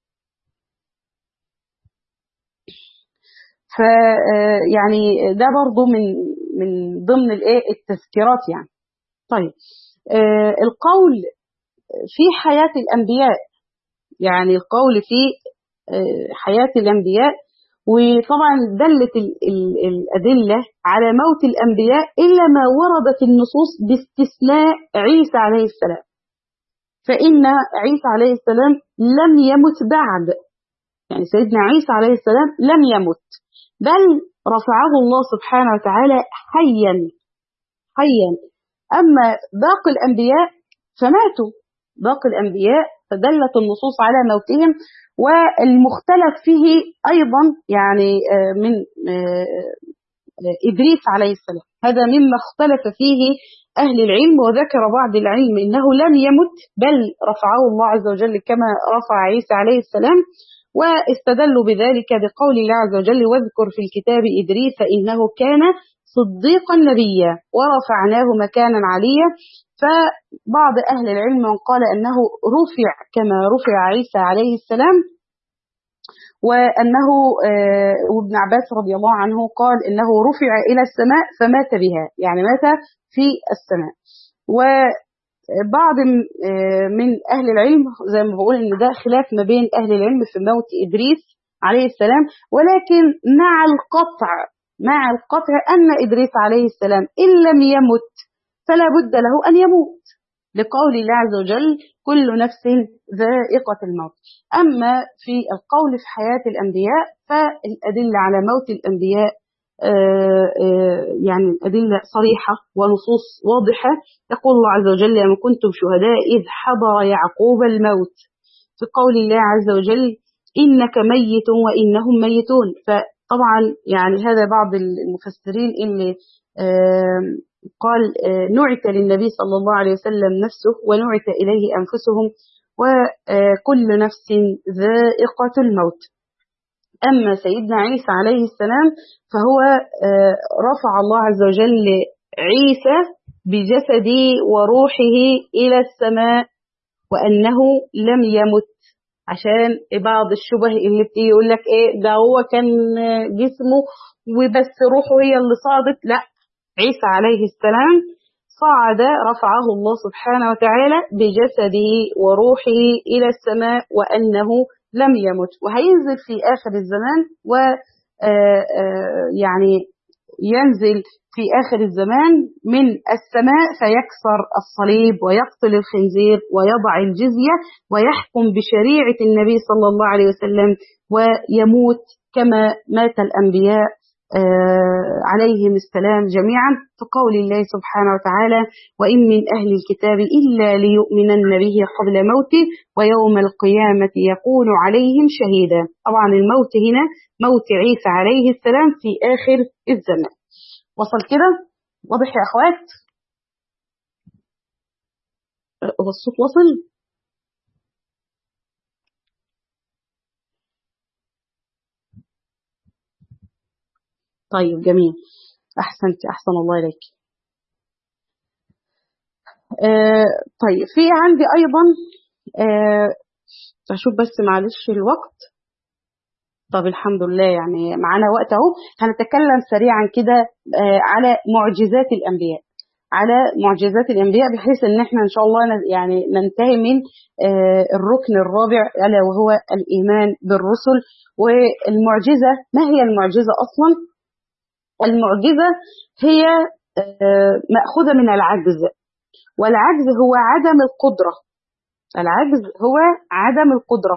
ف يعني ده برضو من من ضمن الايه التذكيرات يعني. طيب آه القول في حياة الأنبياء، يعني القول في آه حياة الأنبياء، وطبعا دلت ال ال الأدلة على موت الأنبياء إلا ما وردت النصوص باستثناء عيسى عليه السلام، فإن عيسى عليه السلام لم يمت بعد، يعني سيدنا عيسى عليه السلام لم يمت بل رفعه الله سبحانه وتعالى حيا حيا. أما باقي الأنبياء فماتوا، باقي الأنبياء فدلت النصوص على موتهم. والمختلف فيه أيضا يعني من إدريس عليه السلام، هذا مما اختلف فيه أهل العلم، وذكر بعض العلم إنه لم يمت بل رفعه الله عز وجل كما رفع عيسى عليه السلام، واستدلوا بذلك بقول الله عز وجل واذكر في الكتاب إدريس إنه كان صديقا نبيا ورفعناه مكانا عليا. فبعض أهل العلم قال أنه رفع كما رفع عيسى عليه السلام، وأنه وابن عباس رضي الله عنه قال إنه رفع إلى السماء فمات بها، يعني مات في السماء. وبعض من أهل العلم زي ما بقول إن ده خلاف ما بين أهل العلم في موت إدريس عليه السلام، ولكن مع القطع مع القطع أن إدريس عليه السلام إن لم يمت فلا بد له أن يموت، لقول الله عز وجل كل نفس ذائقة الموت. أما في القول في حياة الأنبياء فالأدلة على موت الأنبياء يعني أدلة صريحة ونصوص واضحة. يقول الله عز وجل أم كنتم شهداء إذ حضر يعقوب الموت، في قول الله عز وجل إنك ميت وإنهم ميتون. فطبعا يعني هذا بعض المفسرين اللي قال نعت للنبي صلى الله عليه وسلم نفسه ونعت إليه أنفسهم، وكل نفس ذائقة الموت. أما سيدنا عيسى عليه السلام فهو رفع الله عز وجل عيسى بجسده وروحه إلى السماء وأنه لم يمت، عشان بعض الشبه اللي بتيجي يقول لك إيه ده هو كان جسمه وبس روحه هي اللي صعدت. لا، عيسى عليه السلام صعد رفعه الله سبحانه وتعالى بجسده وروحه إلى السماء وأنه لم يمت، وهينزل في آخر الزمان و يعني ينزل في آخر الزمان من السماء فيكسر الصليب ويقتل الخنزير ويضع الجزية ويحكم بشريعة النبي صلى الله عليه وسلم ويموت كما مات الأنبياء عليهم السلام جميعا، فقول الله سبحانه وتعالى وإن من أهل الكتاب إلا ليؤمنن به قبل موته ويوم القيامة يكون عليهم شهيدا. طبعا الموت هنا موت عيسى عليه السلام في آخر الزمان. وصل كده؟ واضح يا أخوات؟ الصوت وصل؟ طيب جميل، أحسنت، أحسن الله إليك. آه طيب في عندي أيضا آه أشوف بس معلش الوقت. طب الحمد لله يعني معانا وقت أهو. هنتكلم سريعا كده آه على معجزات الأنبياء، على معجزات الأنبياء بحيث إن احنا إن شاء الله يعني ننتهي من آه الركن الرابع ألا وهو الإيمان بالرسل. والمعجزة، ما هي المعجزة أصلا؟ المعجزة هي مأخوذة من العجز، والعجز هو عدم القدرة، العجز هو عدم القدرة.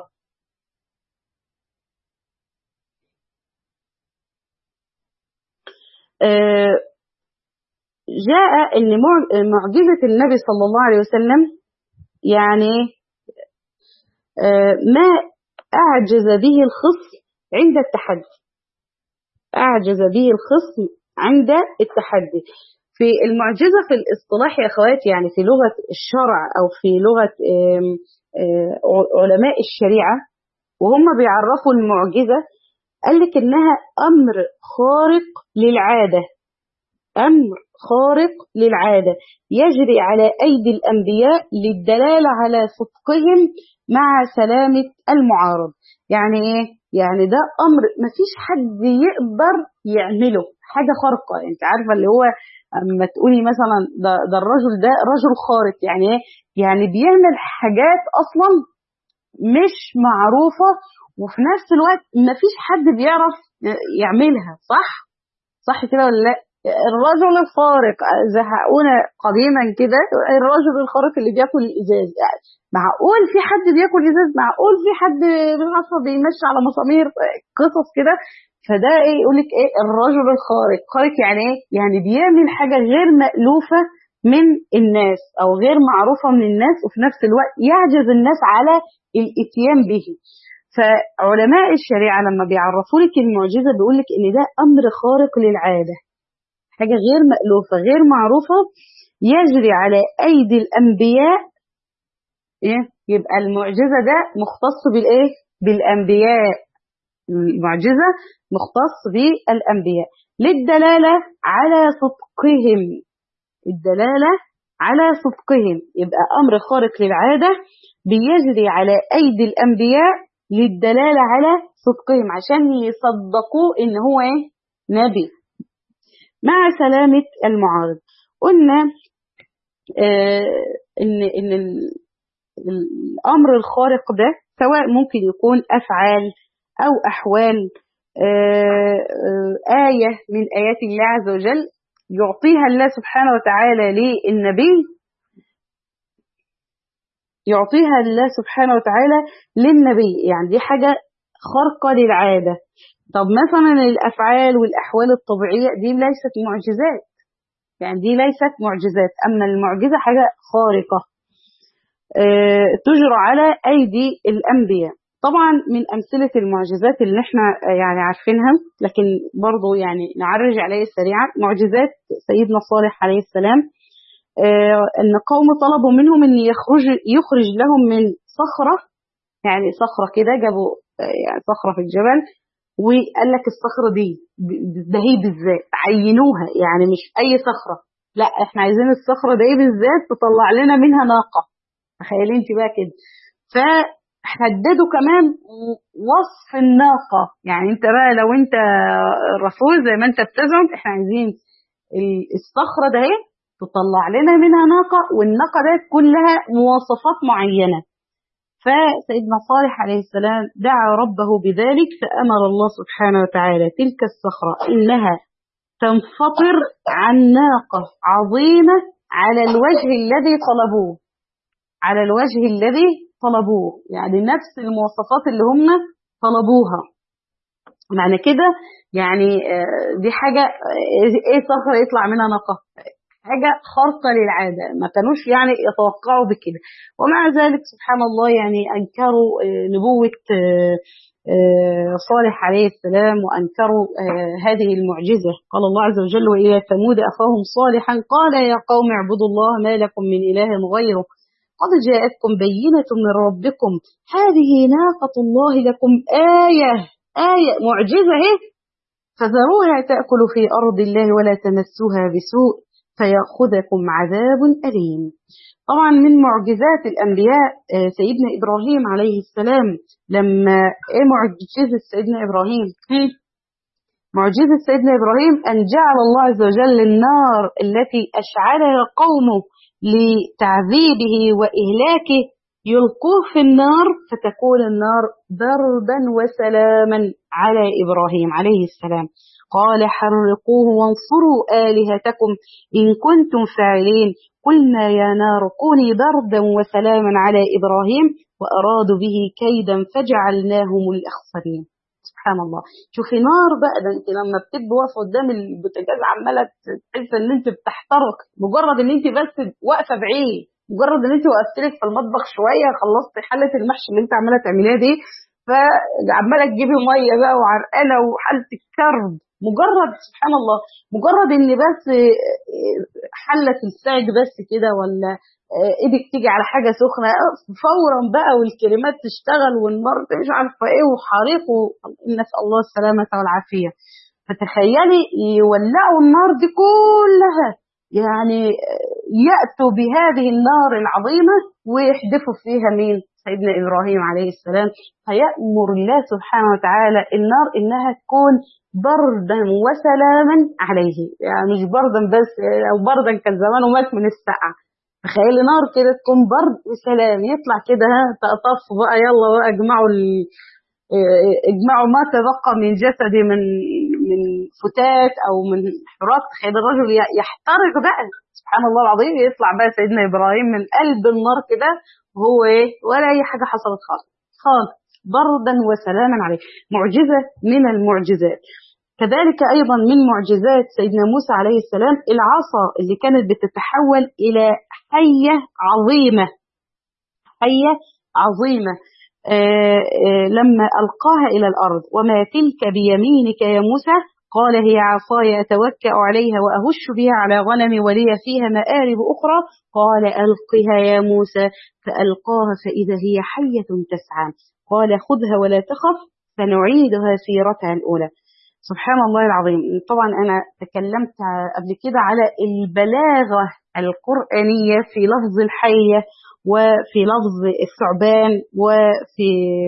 جاء أن معجزة النبي صلى الله عليه وسلم يعني ما أعجز به الخصم عند التحدي، أعجز به الخصم عند التحدي. في المعجزة في الاصطلاح يا أخوات، يعني في لغة الشرع أو في لغة علماء الشريعة وهم بيعرفوا المعجزة، قال لك إنها أمر خارق للعادة، أمر خارق للعادة يجري على أيدي الأنبياء للدلالة على صدقهم مع سلامة المعارض. يعني إيه؟ يعني ده أمر مفيش حد يقدر يعمله، حاجة خارقة. أنت عارفة اللي هو أما تقولي مثلا ده, ده الرجل ده رجل خارق، يعني إيه؟ يعني بيعمل حاجات أصلا مش معروفة، وفي نفس الوقت مفيش حد بيعرف يعملها. صح؟ صح كده ولا لا؟ الرجل الخارق زهقونا قديما كده، الرجل الخارق اللي بياكل الازاز. يعني معقول في حد بياكل ازاز؟ معقول في حد بيمشي على مسامير؟ قصص كده. فده ايه؟ يقول لك ايه الرجل الخارق؟ خارق يعني ايه؟ يعني بيعمل حاجه غير مألوفه من الناس او غير معروفه من الناس، وفي نفس الوقت يعجز الناس على الاتيان به. فعلماء الشريعه لما بيعرفوا لك المعجزه بيقول لك ان ده امر خارق للعاده، حاجة غير مألوفة غير معروفة يجري على أيدي الأنبياء. إيه؟ يبقى المعجزة ده مختص بالإيه؟ بالأنبياء. المعجزة مختص بالأنبياء للدلالة على صدقهم، الدلالة على صدقهم. يبقى أمر خارق للعادة بيجري على أيدي الأنبياء للدلالة على صدقهم عشان يصدقوه إن هو إيه؟ نبي، مع سلامة المعارض. قلنا آه إن إن الأمر الخارق ده سواء ممكن يكون أفعال أو أحوال، آه آه آية من آيات الله عز وجل يعطيها الله سبحانه وتعالى للنبي، يعطيها الله سبحانه وتعالى للنبي. يعني دي حاجة خارقة للعادة. طب مثلا الأفعال والأحوال الطبيعية دي ليست معجزات، يعني دي ليست معجزات. أما المعجزة حاجة خارقة أه تجرى على أيدي الأنبياء. طبعا من أمثلة المعجزات اللي احنا يعني عارفينها، لكن برضو يعني نعرج عليه سريعا، معجزات سيدنا صالح عليه السلام. أه أن قوم طلبوا منهم أن يخرج, يخرج لهم من صخرة، يعني صخرة كده جابوا يعني صخرة في الجبل، وقال لك الصخرة دي ده هي بالذات عينوها، يعني مش أي صخرة، لا احنا عايزين الصخرة دي بالذات تطلع لنا منها ناقة. تخيلي انت بقى كده. فحددوا كمان وصف الناقة، يعني انت بقى لو انت رسول زي ما انت بتزعم، احنا عايزين الصخرة ده تطلع لنا منها ناقة، والناقة ده كلها مواصفات معينة. فسيدنا صالح عليه السلام دعا ربه بذلك، فأمر الله سبحانه وتعالى تلك الصخرة إنها تنفطر عن ناقة عظيمة على الوجه الذي طلبوه، على الوجه الذي طلبوه، يعني نفس المواصفات اللي هم طلبوها. معنى كده يعني دي حاجة ايه صخرة يطلع منها ناقة؟ حاجة خارقة للعادة، ما كانوش يعني يتوقعوا بكده. ومع ذلك سبحان الله يعني أنكروا نبوة صالح عليه السلام، وأنكروا هذه المعجزة. قال الله عز وجل وإلى ثمود أخاهم صالحا قال يا قوم اعبدوا الله ما لكم من إله غيره قد جاءتكم بينة من ربكم هذه ناقة الله لكم آية، آية معجزة اهي، فذروها تأكل في أرض الله ولا تمسوها بسوء فيأخذكم عذاب أليم. طبعا من معجزات الأنبياء سيدنا إبراهيم عليه السلام. لما إيه معجزة سيدنا إبراهيم؟ معجزة سيدنا إبراهيم أن جعل الله عز وجل النار التي أشعلها قومه لتعذيبه وإهلاكه يلقوه في النار، فتكون النار بردا وسلاما على إبراهيم عليه السلام. قال حرقوه وانصروا آلهتكم إن كنتم فاعلين قلنا يا نار كوني بردا وسلاما على إبراهيم وأرادوا به كيدا فجعلناهم الأخسرين. سبحان الله. شوفي نار بقى، ده انت لما بتبقي واقفه قدام البوتاجاز عماله تحس ان انت بتحترق، مجرد ان انت بس واقفه بعيد مجرد ان انت وقفت لك في المطبخ شويه خلصتي حله المحشي اللي انت عماله تعمليها دي، فعماله تجيبي ميه بقى وعرقانه وحالتك كرب، مجرد سبحان الله مجرد ان بس حله تلسعك بس كده، ولا ايدك تيجي على حاجه سخنه فورا بقى والكلمات تشتغل والنار مش عارفه ايه وحريق، نسال الله السلامه والعافيه. فتخيلي يولعوا النار دي كلها، يعني يأتوا بهذه النار العظيمة ويحدفوا فيها مين؟ سيدنا إبراهيم عليه السلام. فيأمر الله سبحانه وتعالى النار إنها تكون بردا وسلاما عليه، يعني مش بردا بس، لو بردا كان زمانه مات من السقعة. تخيلي نار كده تكون برد وسلام، يطلع كده ها تقطف بقى، يلا بقى اجمعوا اجمعوا ما تبقى من جسدي من من فتات او من حراك. تخيل الرجل يحترق بقى، سبحان الله العظيم، يطلع بقى سيدنا ابراهيم من قلب النار كده وهو ايه ولا اي حاجه حصلت خالص خالص، بردا وسلاما عليه. معجزه من المعجزات. كذلك ايضا من معجزات سيدنا موسى عليه السلام العصا اللي كانت بتتحول الى حيه عظيمه، حيه عظيمه آآ آآ لما ألقاها إلى الأرض. وما تلك بيمينك يا موسى؟ قال هي عصاي أتوكأ عليها وأهش بها على غنمي ولي فيها مآرب أخرى. قال ألقها يا موسى، فألقاها فإذا هي حية تسعى. قال خذها ولا تخف سنعيدها سيرتها الأولى. سبحان الله العظيم. طبعا أنا تكلمت قبل كده على البلاغة القرآنية في لفظ الحية وفي لفظ الثعبان وفي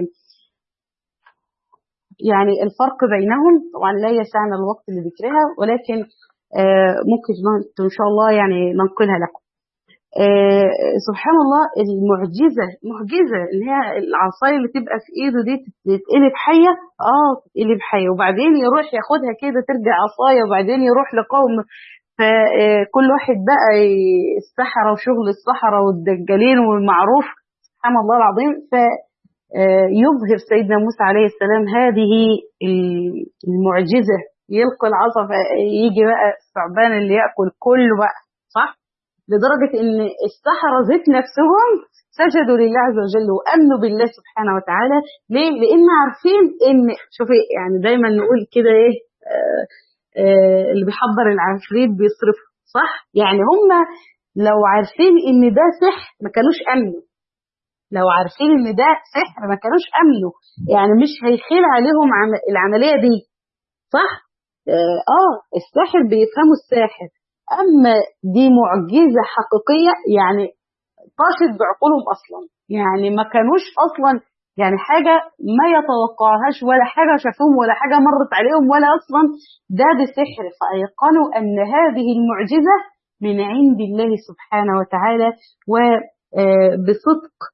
يعني الفرق بينهم. طبعا لا يسعنا الوقت لذكرها، ولكن ممكن إن شاء الله يعني ننقلها لكم. سبحان الله المعجزة، معجزة اللي هي العصاية اللي تبقى في ايده دي تتقلب حية، اه تتقلب حية، وبعدين يروح ياخدها كده ترجع عصاية، وبعدين يروح لقوم فكل واحد بقى السحرة وشغل السحرة والدجالين والمعروف سبحان الله العظيم. فيظهر سيدنا موسى عليه السلام هذه المعجزة، يلقي العصا فيجي بقى الثعبان اللي يأكل كله بقى، صح؟ لدرجة ان السحرة ذات نفسهم سجدوا لله عز وجل وامنوا بالله سبحانه وتعالى. ليه؟ لان عارفين ان شوفي يعني دايما نقول كده ايه آه آه اللي بيحضر العفريت بيصرف، صح؟ يعني هم لو عارفين ان ده سحر ما كانوش امنوا، لو عارفين ان ده سحر ما كانوش امنوا، يعني مش هيخيل عليهم العملية دي، صح؟ اه, آه الساحر بيفهموا الساحر، اما دي معجزة حقيقية يعني طاشت بعقولهم اصلا، يعني ما كانوش اصلا يعني حاجة ما يتوقعهاش ولا حاجة شافوهم ولا حاجة مرت عليهم ولا اصلا ده بسحر. فايقنوا ان هذه المعجزة من عند الله سبحانه وتعالى وبصدق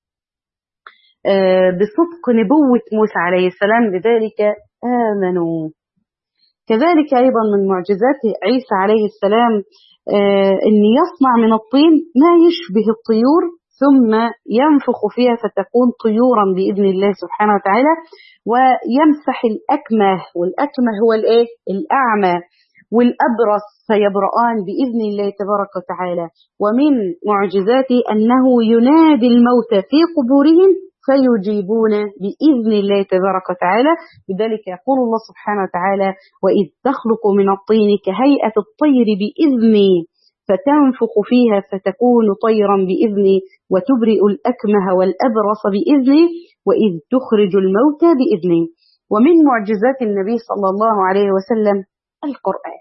بصدق نبوة موسى عليه السلام، لذلك آمنوا. كذلك أيضا من معجزات عيسى عليه السلام أن يصنع من الطين ما يشبه الطيور ثم ينفخ فيها فتكون طيورا بإذن الله سبحانه وتعالى، ويمسح الأكمه، والأكمه هو الإيه؟ الأعمى، والأبرص فيبرآن بإذن الله تبارك وتعالى. ومن معجزاته أنه ينادي الموتى في قبورهم فيجيبون بإذن الله تبارك وتعالى. لذلك يقول الله سبحانه وتعالى وإذ تخلق من الطين كهيئة الطير بإذني فتنفخ فيها فتكون طيرا بإذني وتبرئ الأكمه والأبرص بإذني وإذ تخرج الموتى بإذني. ومن معجزات النبي صلى الله عليه وسلم القرآن،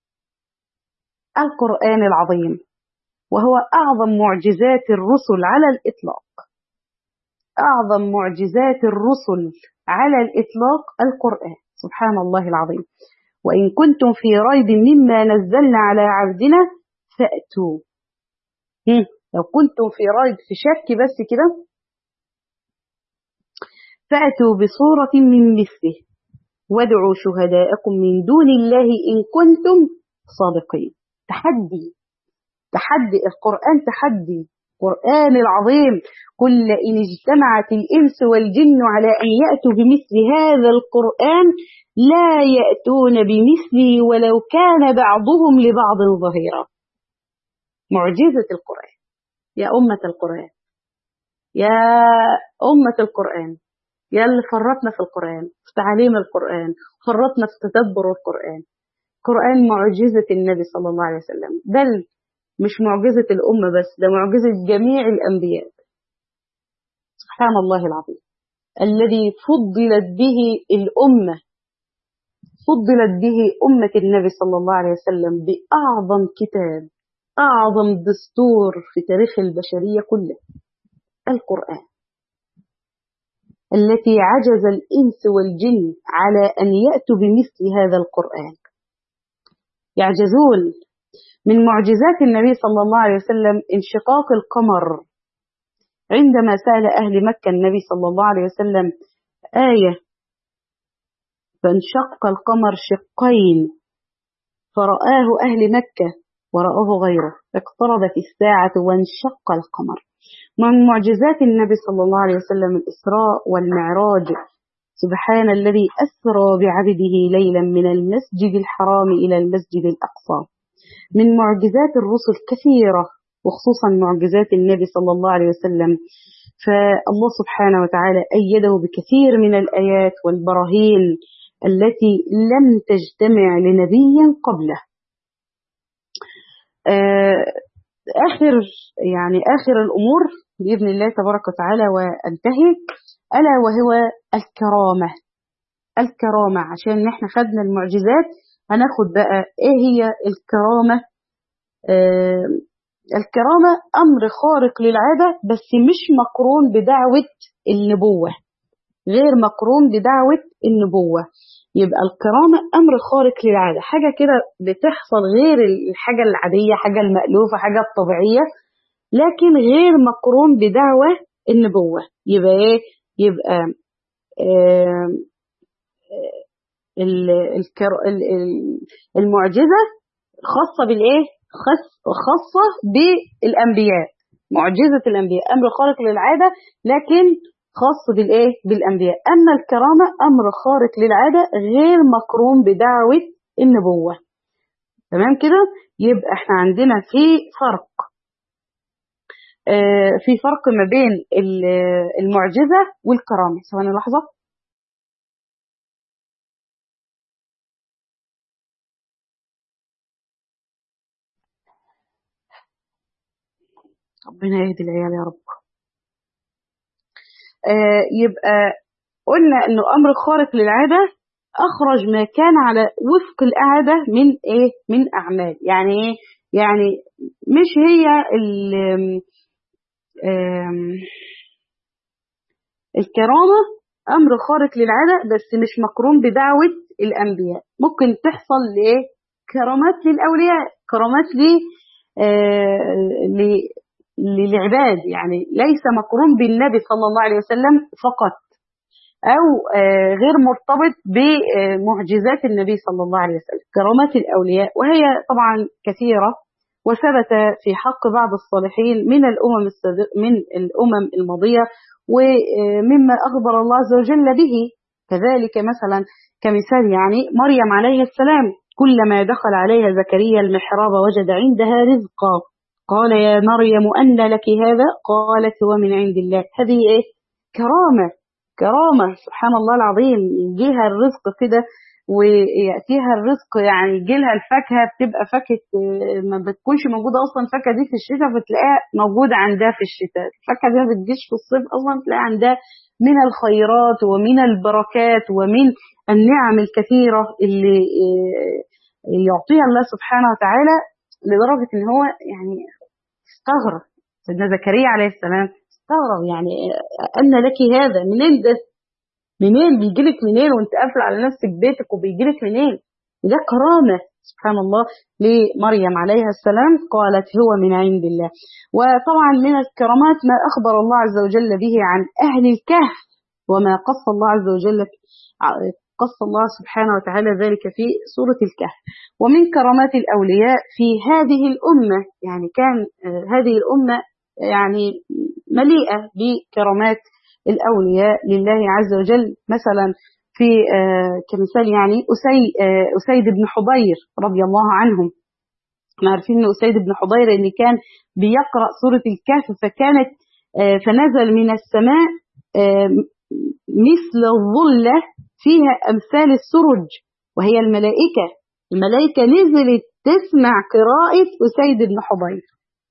القرآن العظيم، وهو أعظم معجزات الرسل على الإطلاق، أعظم معجزات الرسل على الإطلاق القرآن سبحان الله العظيم. وإن كنتم في ريب مما نزلنا على عبدنا فأتوا، لو كنتم في ريب في شك بس كده فأتوا بصورة من مثله وادعوا شهداءكم من دون الله إن كنتم صادقين. تحدي، تحدي القرآن، تحدي القرآن العظيم. قل إن اجتمعت الإنس والجن على أن يأتوا بمثل هذا القرآن لا يأتون بمثله ولو كان بعضهم لبعض ظهيرا. معجزة القرآن يا أمة القرآن، يا أمة القرآن، يا اللي فرطنا في القرآن، في تعليم القرآن، فرطنا في تدبر القرآن. القرآن معجزة النبي صلى الله عليه وسلم، بل مش معجزة الأمة بس، ده معجزة جميع الأنبياء. سبحان الله العظيم الذي فضلت به الأمة، فضلت به أمة النبي صلى الله عليه وسلم بأعظم كتاب، أعظم دستور في تاريخ البشرية كله، القرآن، التي عجز الإنس والجن على أن يأتوا بمثل هذا القرآن، يعجزون. من معجزات النبي صلى الله عليه وسلم انشقاق القمر، عندما سأل أهل مكة النبي صلى الله عليه وسلم آية فانشق القمر شقين فرآه أهل مكة ورآه غيره، اقتربت الساعة وانشق القمر. من معجزات النبي صلى الله عليه وسلم الإسراء والمعراج، سبحان الذي أسرى بعبده ليلا من المسجد الحرام إلى المسجد الأقصى. من معجزات الرسل كثيرة، وخصوصا معجزات النبي صلى الله عليه وسلم، فالله سبحانه وتعالى أيده بكثير من الآيات والبراهين التي لم تجتمع لنبي قبله. آخر يعني آخر الأمور بإذن الله تبارك وتعالى وانتهي، ألا وهو الكرامة. الكرامة عشان نحن خدنا المعجزات، هناخد بقى إيه هي الكرامة. آه الكرامة أمر خارق للعادة، بس مش مقرون بدعوة النبوة، غير مقرون بدعوة النبوة. يبقى الكرامة أمر خارق للعادة، حاجة كده بتحصل غير الحاجة العادية، حاجة المألوفة، حاجة الطبيعية، لكن غير مقرون بدعوة النبوة. يبقى إيه؟ يبقى آه المعجزة خاصة بالإيه؟ خاصة بالأنبياء. معجزة الأنبياء أمر خارق للعادة، لكن خاص بالإيه؟ بالأنبياء. أما الكرامة أمر خارق للعادة غير مقرون بدعوة النبوة. تمام كده؟ يبقى احنا عندنا في فرق، آه في فرق ما بين المعجزة والكرامة. ثواني لحظة. ربنا يهدي العيال يا رب. آه يبقى قلنا انه امر خارق للعاده اخرج ما كان على وفق العاده من ايه؟ من اعمال. يعني ايه؟ يعني مش هي الكرامه امر خارق للعاده بس مش مقرون بدعوه الانبياء. ممكن تحصل لايه؟ كرامات للاولياء، كرامات ل آه للعباد، يعني ليس مقرون بالنبي صلى الله عليه وسلم فقط، أو غير مرتبط بمعجزات النبي صلى الله عليه وسلم. كرامات الأولياء وهي طبعا كثيرة، وثبت في حق بعض الصالحين من الأمم من الأمم الماضية، ومما أخبر الله عز وجل به. كذلك مثلا كمثال يعني مريم عليه السلام، كلما دخل عليها زكريا المحراب وجد عندها رزقا قال يا مريم أن لك هذا؟ قالت هو من عند الله. هذه إيه؟ كرامة. كرامة سبحان الله العظيم. يجيها الرزق كده ويأتيها الرزق، يعني يجيلها الفاكهة بتبقى فاكهة ما بتكونش موجودة أصلا. الفاكهة دي في الشتاء فتلاقيها موجودة عندها في الشتاء، الفاكهة دي ما بتجيش في الصيف أصلا، تلاقيها عندها من الخيرات ومن البركات ومن النعم الكثيرة اللي يعطيها الله سبحانه وتعالى، لدرجة إن هو يعني استغرب. سيدنا زكريا عليه السلام استغرب، يعني أن لك هذا؟ منين ده؟ منين بيجيلك؟ منين وانت قافله على نفسك بيتك وبيجيلك منين؟ ده كرامة سبحان الله لمريم عليها السلام. قالت هو من عند الله. وطبعا من الكرامات ما أخبر الله عز وجل به عن أهل الكهف، وما قص الله عز وجل قص الله سبحانه وتعالى ذلك في سورة الكهف. ومن كرامات الأولياء في هذه الأمة، يعني كان هذه الأمة يعني مليئة بكرامات الأولياء لله عز وجل. مثلا في كمثال يعني أسي أسيد بن حضير رضي الله عنهم، احنا عارفين ان أسيد بن حضير ان كان بيقرأ سورة الكهف، فكانت آه فنزل من السماء آه مثل الظلة فيها أمثال السرج، وهي الملائكة. الملائكة نزلت تسمع قراءة أسيد بن حضير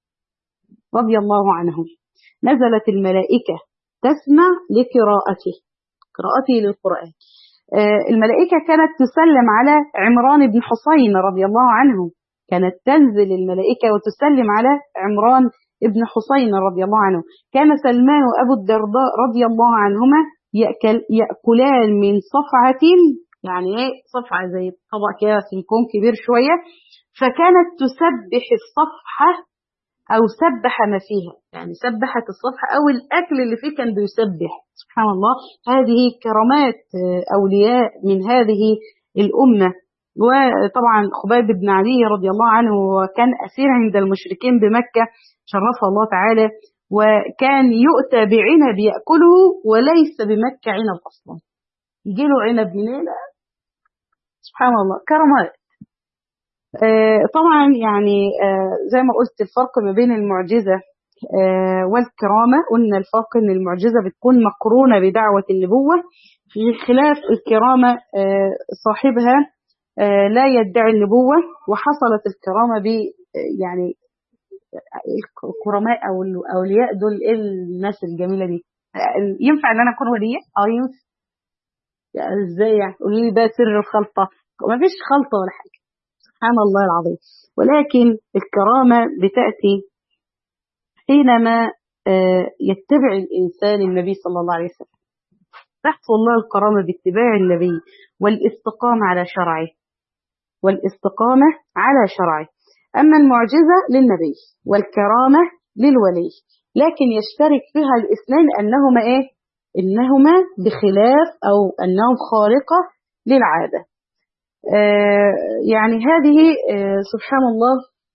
رضي الله عنهم. نزلت الملائكة تسمع لقراءته، قراءته للقرآن. آه الملائكة كانت تسلم على عمران بن حسين رضي الله عنه، كانت تنزل الملائكة وتسلم على عمران بن حسين رضي الله عنه. كان سلمان وأبو الدرداء رضي الله عنهما يأكل يأكلان من صفعة، يعني ايه صفعة زي طبق كده سيليكون كبير شوية، فكانت تسبح الصفحة أو سبح ما فيها، يعني سبحت الصفحة أو الأكل اللي فيه كان بيسبح. سبحان الله، هذه كرامات أولياء من هذه الأمة. وطبعا خبيب بن علي رضي الله عنه كان أسير عند المشركين بمكة، شرفه الله تعالى، وكان يؤتى بعنب يأكله وليس بمكة عنب أصلا، يجي له عنب منين؟ سبحان الله، كرامات. آه طبعا يعني آه زي ما قلت الفرق ما بين المعجزة آه والكرامة، قلنا الفرق ان المعجزة بتكون مقرونة بدعوة النبوة، في خلاف الكرامة آه صاحبها آه لا يدعي النبوة، وحصلت الكرامة ب يعني الكرماء او الاولياء دول ايه الناس الجميلة دي. آه ينفع ان انا اكون ولية؟ اه ينفع. يعني ازاي يعني؟ قولي لي بقى سر الخلطة. ما فيش خلطة ولا حاجة، سبحان الله العظيم. ولكن الكرامة بتأتي حينما يتبع الإنسان النبي صلى الله عليه وسلم، تحصل الله الكرامة باتباع النبي والاستقامة على شرعه، والاستقامة على شرعه. أما المعجزة للنبي والكرامة للولي، لكن يشترك فيها الاثنين أنهما إيه؟ إنهما بخلاف أو أنهم خارقة للعادة. آه يعني هذه آه سبحان الله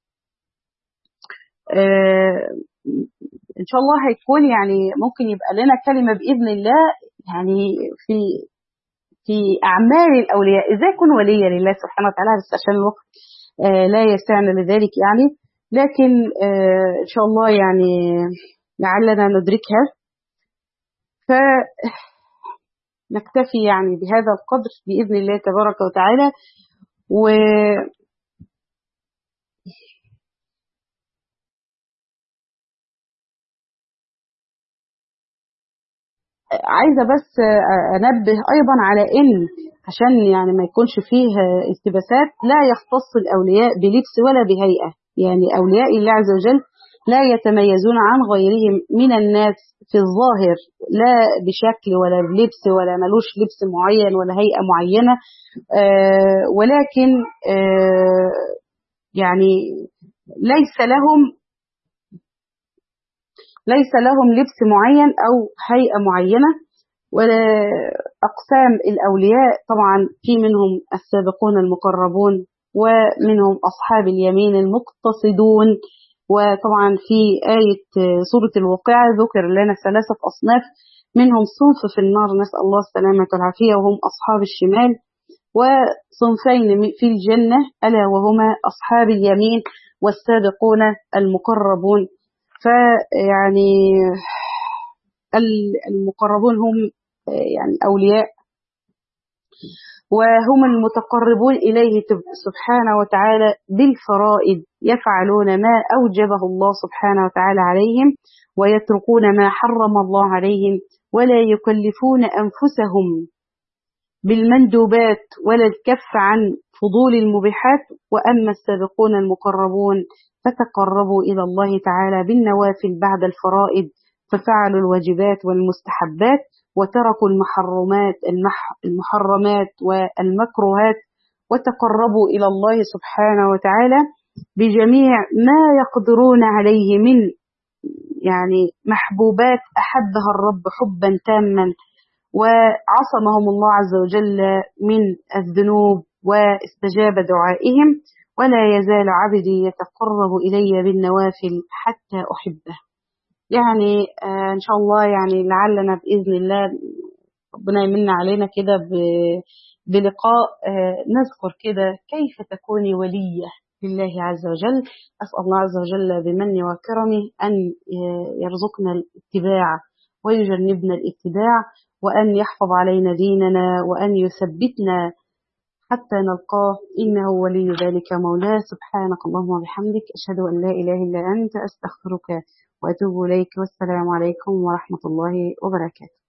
آه إن شاء الله هيكون يعني ممكن يبقى لنا كلمة بإذن الله يعني في في أعمال الأولياء، إزاي يكون وليا لله سبحانه وتعالى، بس عشان الوقت آه لا يسعنا لذلك يعني، لكن آه إن شاء الله يعني لعلنا ندركها. فنكتفي يعني بهذا القدر بإذن الله تبارك وتعالى. و عايزة بس أنبه أيضا على إن عشان يعني ما يكونش فيه التباسات، لا يختص الأولياء بلبس ولا بهيئة، يعني أولياء الله عز وجل لا يتميزون عن غيرهم من الناس في الظاهر، لا بشكل ولا بلبس ولا ملوش لبس معين ولا هيئة معينة، آه ولكن آه يعني ليس لهم ليس لهم لبس معين أو هيئة معينة. وأقسام الأولياء طبعا في منهم السابقون المقربون، ومنهم أصحاب اليمين المقتصدون. وطبعا في آية سورة الواقعة ذكر لنا ثلاثة أصناف، منهم صنف في النار نسأل الله السلامة والعافية وهم أصحاب الشمال، وصنفين في الجنة ألا وهما أصحاب اليمين والسابقون المقربون. فيعني المقربون هم يعني أولياء، وهم المتقربون إليه سبحانه وتعالى بالفرائض، يفعلون ما أوجبه الله سبحانه وتعالى عليهم ويتركون ما حرم الله عليهم، ولا يكلفون أنفسهم بالمندوبات ولا الكف عن فضول المبيحات. وأما السابقون المقربون فتقربوا إلى الله تعالى بالنوافل بعد الفرائض، ففعلوا الواجبات والمستحبات وتركوا المحرمات المحرمات والمكروهات، وتقربوا إلى الله سبحانه وتعالى بجميع ما يقدرون عليه من يعني محبوبات أحبها الرب حبا تاما، وعصمهم الله عز وجل من الذنوب واستجاب دعائهم. ولا يزال عبدي يتقرب إلي بالنوافل حتى أحبه. يعني آه إن شاء الله يعني لعلنا بإذن الله ربنا يمن علينا كده بلقاء آه نذكر كده كيف تكوني ولية لله عز وجل. أسأل الله عز وجل بمنه وكرمه أن يرزقنا الاتباع ويجنبنا الاتباع، وأن يحفظ علينا ديننا، وأن يثبتنا حتى نلقاه، إنه ولي ذلك مولاه. سبحانك اللهم وبحمدك، أشهد أن لا إله إلا أنت، أستغفرك وأتوب إليك، والسلام عليكم ورحمة الله وبركاته.